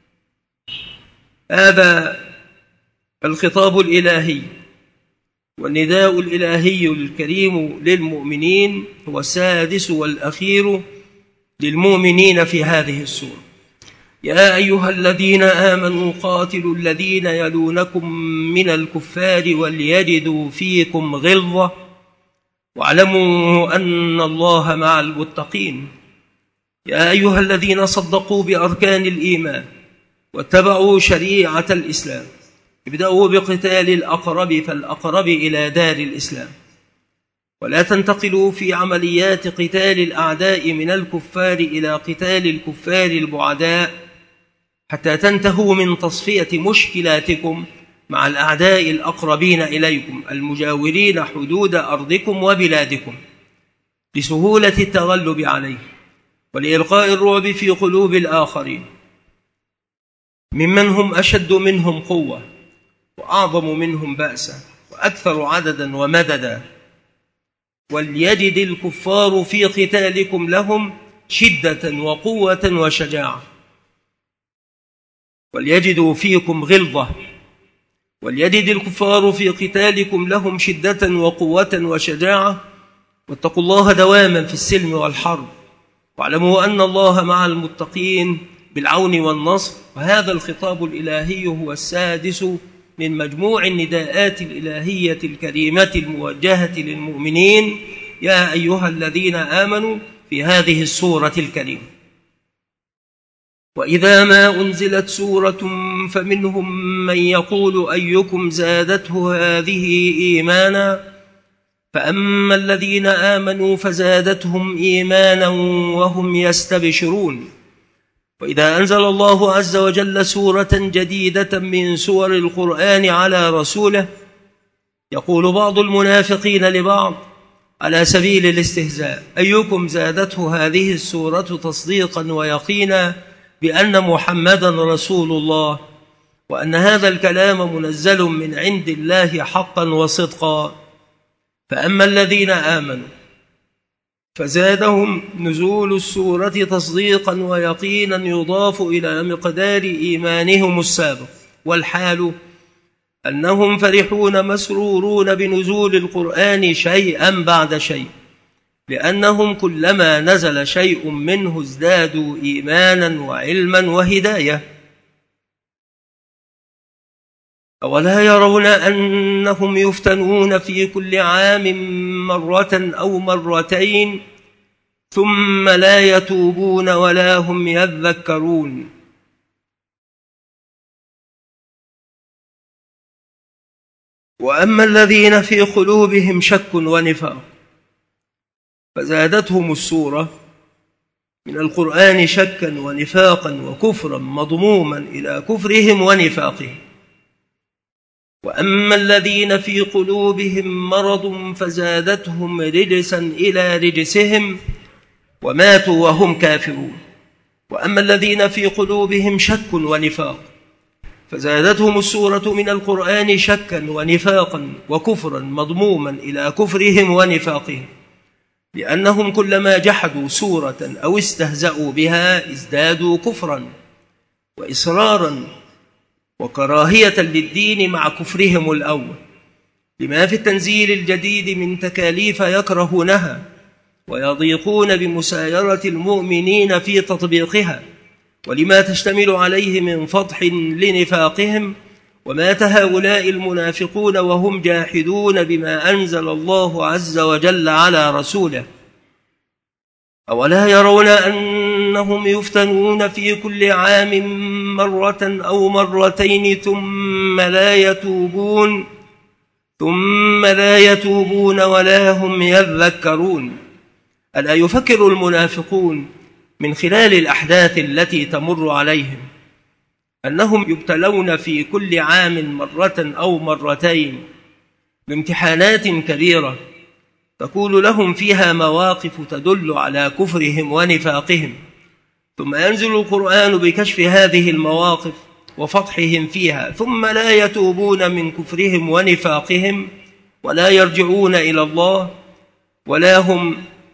هذا الخطاب الإلهي والنداء الإلهي الكريم للمؤمنين هو السادس والأخير للمؤمنين في هذه السورة. يا أيها الذين آمنوا قاتلوا الذين يلونكم من الكفار وليجدوا فيكم غلظة واعلموا أن الله مع المتقين. يا أيها الذين صدقوا بأركان الإيمان واتبعوا شريعة الإسلام، ابدأوا بقتال الأقرب فالأقرب إلى دار الإسلام، ولا تنتقلوا في عمليات قتال الأعداء من الكفار إلى قتال الكفار البعداء حتى تنتهوا من تصفية مشكلاتكم مع الأعداء الأقربين إليكم المجاورين حدود أرضكم وبلادكم، لسهولة التغلب عليه ولإلقاء الرعب في قلوب الآخرين ممن هم أشد منهم قوة وأعظم منهم بأسا وأكثر عددا ومددا. وليجد الكفار في قتالكم لهم شدة وقوة وشجاعة، وليجدوا فيكم غلظة. وليجد الكفار في قتالكم لهم شدة وقوة وشجاعة، واتقوا الله دواما في السلم والحرب، واعلموا أن الله مع المتقين بالعون والنصر. وهذا الخطاب الإلهي هو السادس من مجموع النداءات الإلهية الكريمة الموجهة للمؤمنين يا أيها الذين آمنوا في هذه السورة الكريمة. وإذا ما أنزلت سورة فمنهم من يقول أيكم زادته هذه إيمانا، فأما الذين آمنوا فزادتهم إيمانا وهم يستبشرون. وإذا أنزل الله عز وجل سورة جديدة من سور القرآن على رسوله، يقول بعض المنافقين لبعض على سبيل الاستهزاء: أيكم زادته هذه السورة تصديقا ويقينا بأن محمدا رسول الله؟ وأن هذا الكلام منزل من عند الله حقا وصدقا. فأما الذين آمنوا فزادهم نزول السورة تصديقا ويقينا يضاف إلى مقدار إيمانهم السابق، والحال أنهم فرحون مسرورون بنزول القرآن شيئا بعد شيء، لأنهم كلما نزل شيء منه ازدادوا إيمانا وعلما وهداية. أولا يرون أنهم يفتنون في كل عام مرة أو مرتين ثم لا يتوبون ولا هم يذكرون. وأما الذين في قلوبهم شك ونفاق فزادتهم السورة من القرآن شكا ونفاقا وكفرا مضموما إلى كفرهم ونفاقهم. وأما الذين في قلوبهم مرض فزادتهم رجسا إلى رجسهم وماتوا وهم كافرون. وأما الذين في قلوبهم شك ونفاق فزادتهم السورة من القرآن شكا ونفاقا وكفرا مضموما إلى كفرهم ونفاقهم، لأنهم كلما جحدوا سورة أو استهزأوا بها ازدادوا كفرا وإصرارا وكراهية للدين مع كفرهم الأول، لما في التنزيل الجديد من تكاليف يكرهونها ويضيقون بمسايرة المؤمنين في تطبيقها، ولما تشتمل عليه من فضح لنفاقهم. ومات هؤلاء المنافقون وهم جاحدون بما أنزل الله عز وجل على رسوله. أولا يرون أنهم يفتنون في كل عام مرة أو مرتين ثم لا يتوبون ثم لا يتوبون ولا هم يذكرون. ألا يفكر المنافقون من خلال الأحداث التي تمر عليهم أنهم يبتلون في كل عام مرة أو مرتين بامتحانات كبيرة تكون لهم فيها مواقف تدل على كفرهم ونفاقهم، ثم ينزل القرآن بكشف هذه المواقف وفضحهم فيها، ثم لا يتوبون من كفرهم ونفاقهم ولا يرجعون إلى الله، ولا هم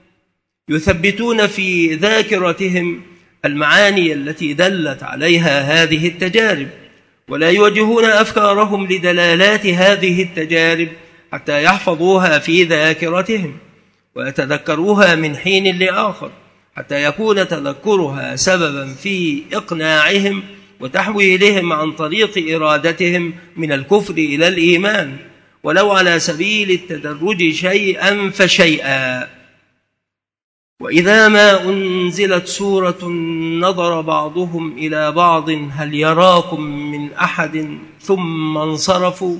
يثبتون في ذاكرتهم المعاني التي دلت عليها هذه التجارب، ولا يوجهون أفكارهم لدلالات هذه التجارب حتى يحفظوها في ذاكرتهم ويتذكروها من حين لآخر، حتى يكون تذكرها سببا في إقناعهم وتحويلهم عن طريق إرادتهم من الكفر إلى الإيمان، ولو على سبيل التدرج شيئا فشيئا. وإذا ما أنزلت سورة نظر بعضهم إلى بعض هل يراكم من أحد ثم انصرفوا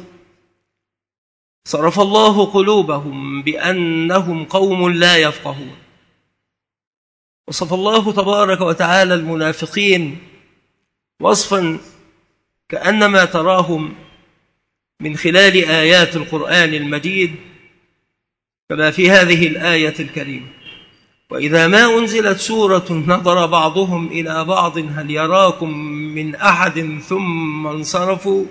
صرف الله قلوبهم بأنهم قوم لا يفقهون. وصف الله تبارك وتعالى المنافقين وصفا كأنما تراهم من خلال آيات القرآن المجيد، كما في هذه الآية الكريمة: وإذا ما أنزلت سورة نظر بعضهم إلى بعض هل يراكم من أحد ثم انصرفوا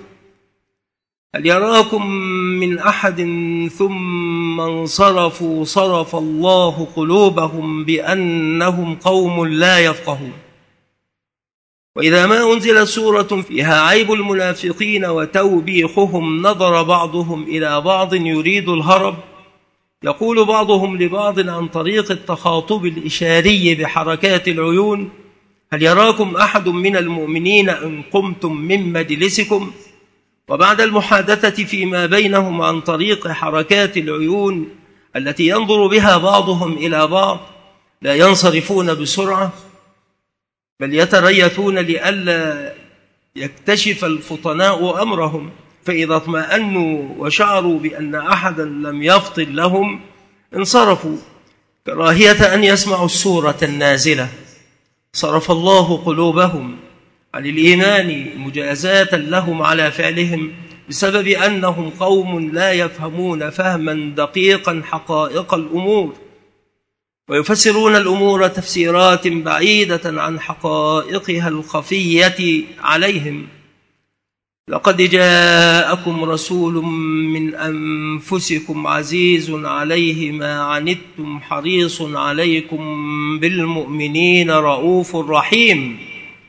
هل يراكم من أحد ثم انصرفوا صرف الله قلوبهم بأنهم قوم لا يفقهون. وإذا ما أنزلت سورة فيها عيب المنافقين وتوبيخهم نظر بعضهم إلى بعض يريد الهرب، يقول بعضهم لبعض عن طريق التخاطب الإشاري بحركات العيون: هل يراكم أحد من المؤمنين إن قمتم من مجلسكم؟ وبعد المحادثة فيما بينهم عن طريق حركات العيون التي ينظر بها بعضهم إلى بعض لا ينصرفون بسرعة، بل يتريثون لئلا يكتشف الفطناء أمرهم، فإذا اطمأنوا وشعروا بأن أحدا لم يفطن لهم انصرفوا كراهية أن يسمعوا السورة النازلة. صرف الله قلوبهم عن الإيمان مجازاة لهم على فعلهم بسبب أنهم قوم لا يفهمون فهما دقيقا حقائق الأمور، ويفسرون الأمور تفسيرات بعيدة عن حقائقها الخفية عليهم. لقد جاءكم رسول من أنفسكم عزيز عليه ما عنتم حريص عليكم بالمؤمنين رؤوف رحيم.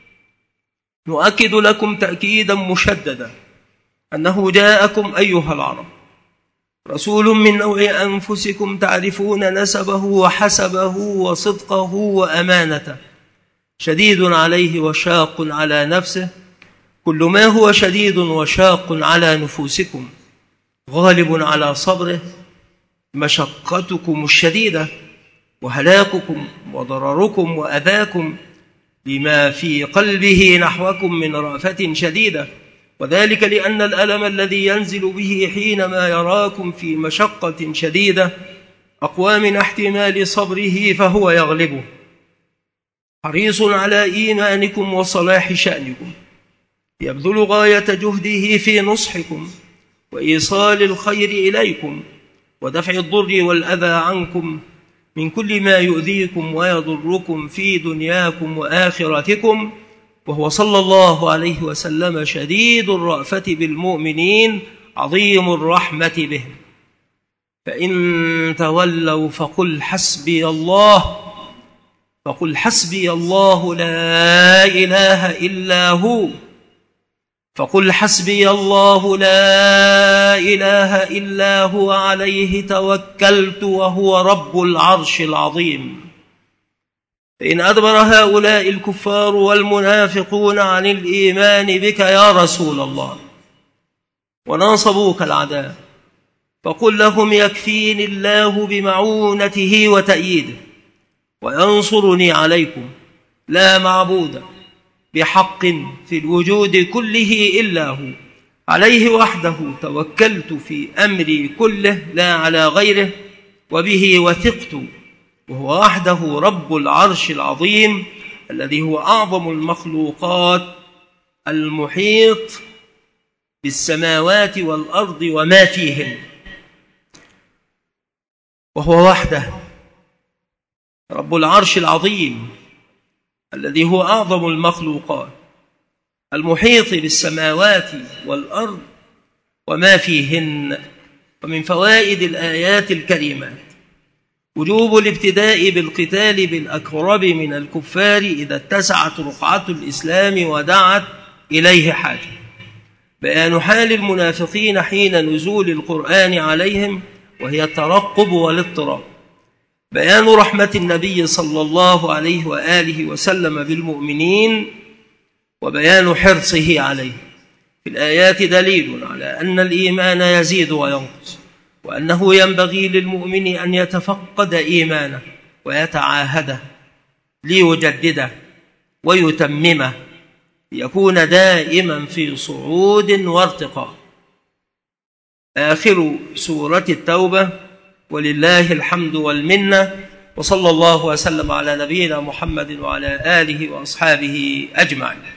نؤكد لكم تأكيدا مشددا أنه جاءكم أيها العرب رسول من نوع أنفسكم تعرفون نسبه وحسبه وصدقه وأمانته، شديد عليه وشاق على نفسه كل ما هو شديد وشاق على نفوسكم، غالب على صبره مشقتكم الشديدة وهلاككم وضرركم وأذاكم لما في قلبه نحوكم من رأفة شديدة، وذلك لأن الألم الذي ينزل به حينما يراكم في مشقة شديدة أقوى من احتمال صبره فهو يغلبه. حريص على إيمانكم وصلاح شأنكم، يبذل غاية جهده في نصحكم وإيصال الخير إليكم ودفع الضر والأذى عنكم من كل ما يؤذيكم ويضركم في دنياكم وآخرتكم، وهو صلى الله عليه وسلم شديد الرأفة بالمؤمنين عظيم الرحمة بهم. فإن تولوا فقل حسبي الله فقل حسبي الله لا إله إلا هو فقل حسبي الله لا إله إلا هو عليه توكلت وهو رب العرش العظيم. فإن أدبر هؤلاء الكفار والمنافقون عن الإيمان بك يا رسول الله وناصبوك العداء فقل لهم يكفيني الله بمعونته وتأييده وينصرني عليكم، لا معبود بحق في الوجود كله إلا هو، عليه وحده توكلت في أمري كله لا على غيره، وبه وثقت وهو وحده رب العرش العظيم الذي هو أعظم المخلوقات المحيط بالسماوات والأرض وما فيهن، وهو وحده رب العرش العظيم الذي هو أعظم المخلوقات المحيط بالسماوات والأرض وما فيهن. ومن فوائد الآيات الكريمات وجوب الابتداء بالقتال بالأقرب من الكفار إذا اتسعت رقعة الإسلام ودعت إليه حاجة، بيان حال المنافقين حين نزول القرآن عليهم وهي الترقب والاضطراب، بيان رحمة النبي صلى الله عليه وآله وسلم بالمؤمنين وبيان حرصه عليه. في الآيات دليل على أن الإيمان يزيد وينقص، وأنه ينبغي للمؤمن أن يتفقد إيمانه ويتعاهده ليجدده ويتممه ليكون دائما في صعود وارتقاء. آخر سورة التوبة، ولله الحمد والمنة، وصلى الله وسلم على نبينا محمد وعلى آله وأصحابه أجمعين.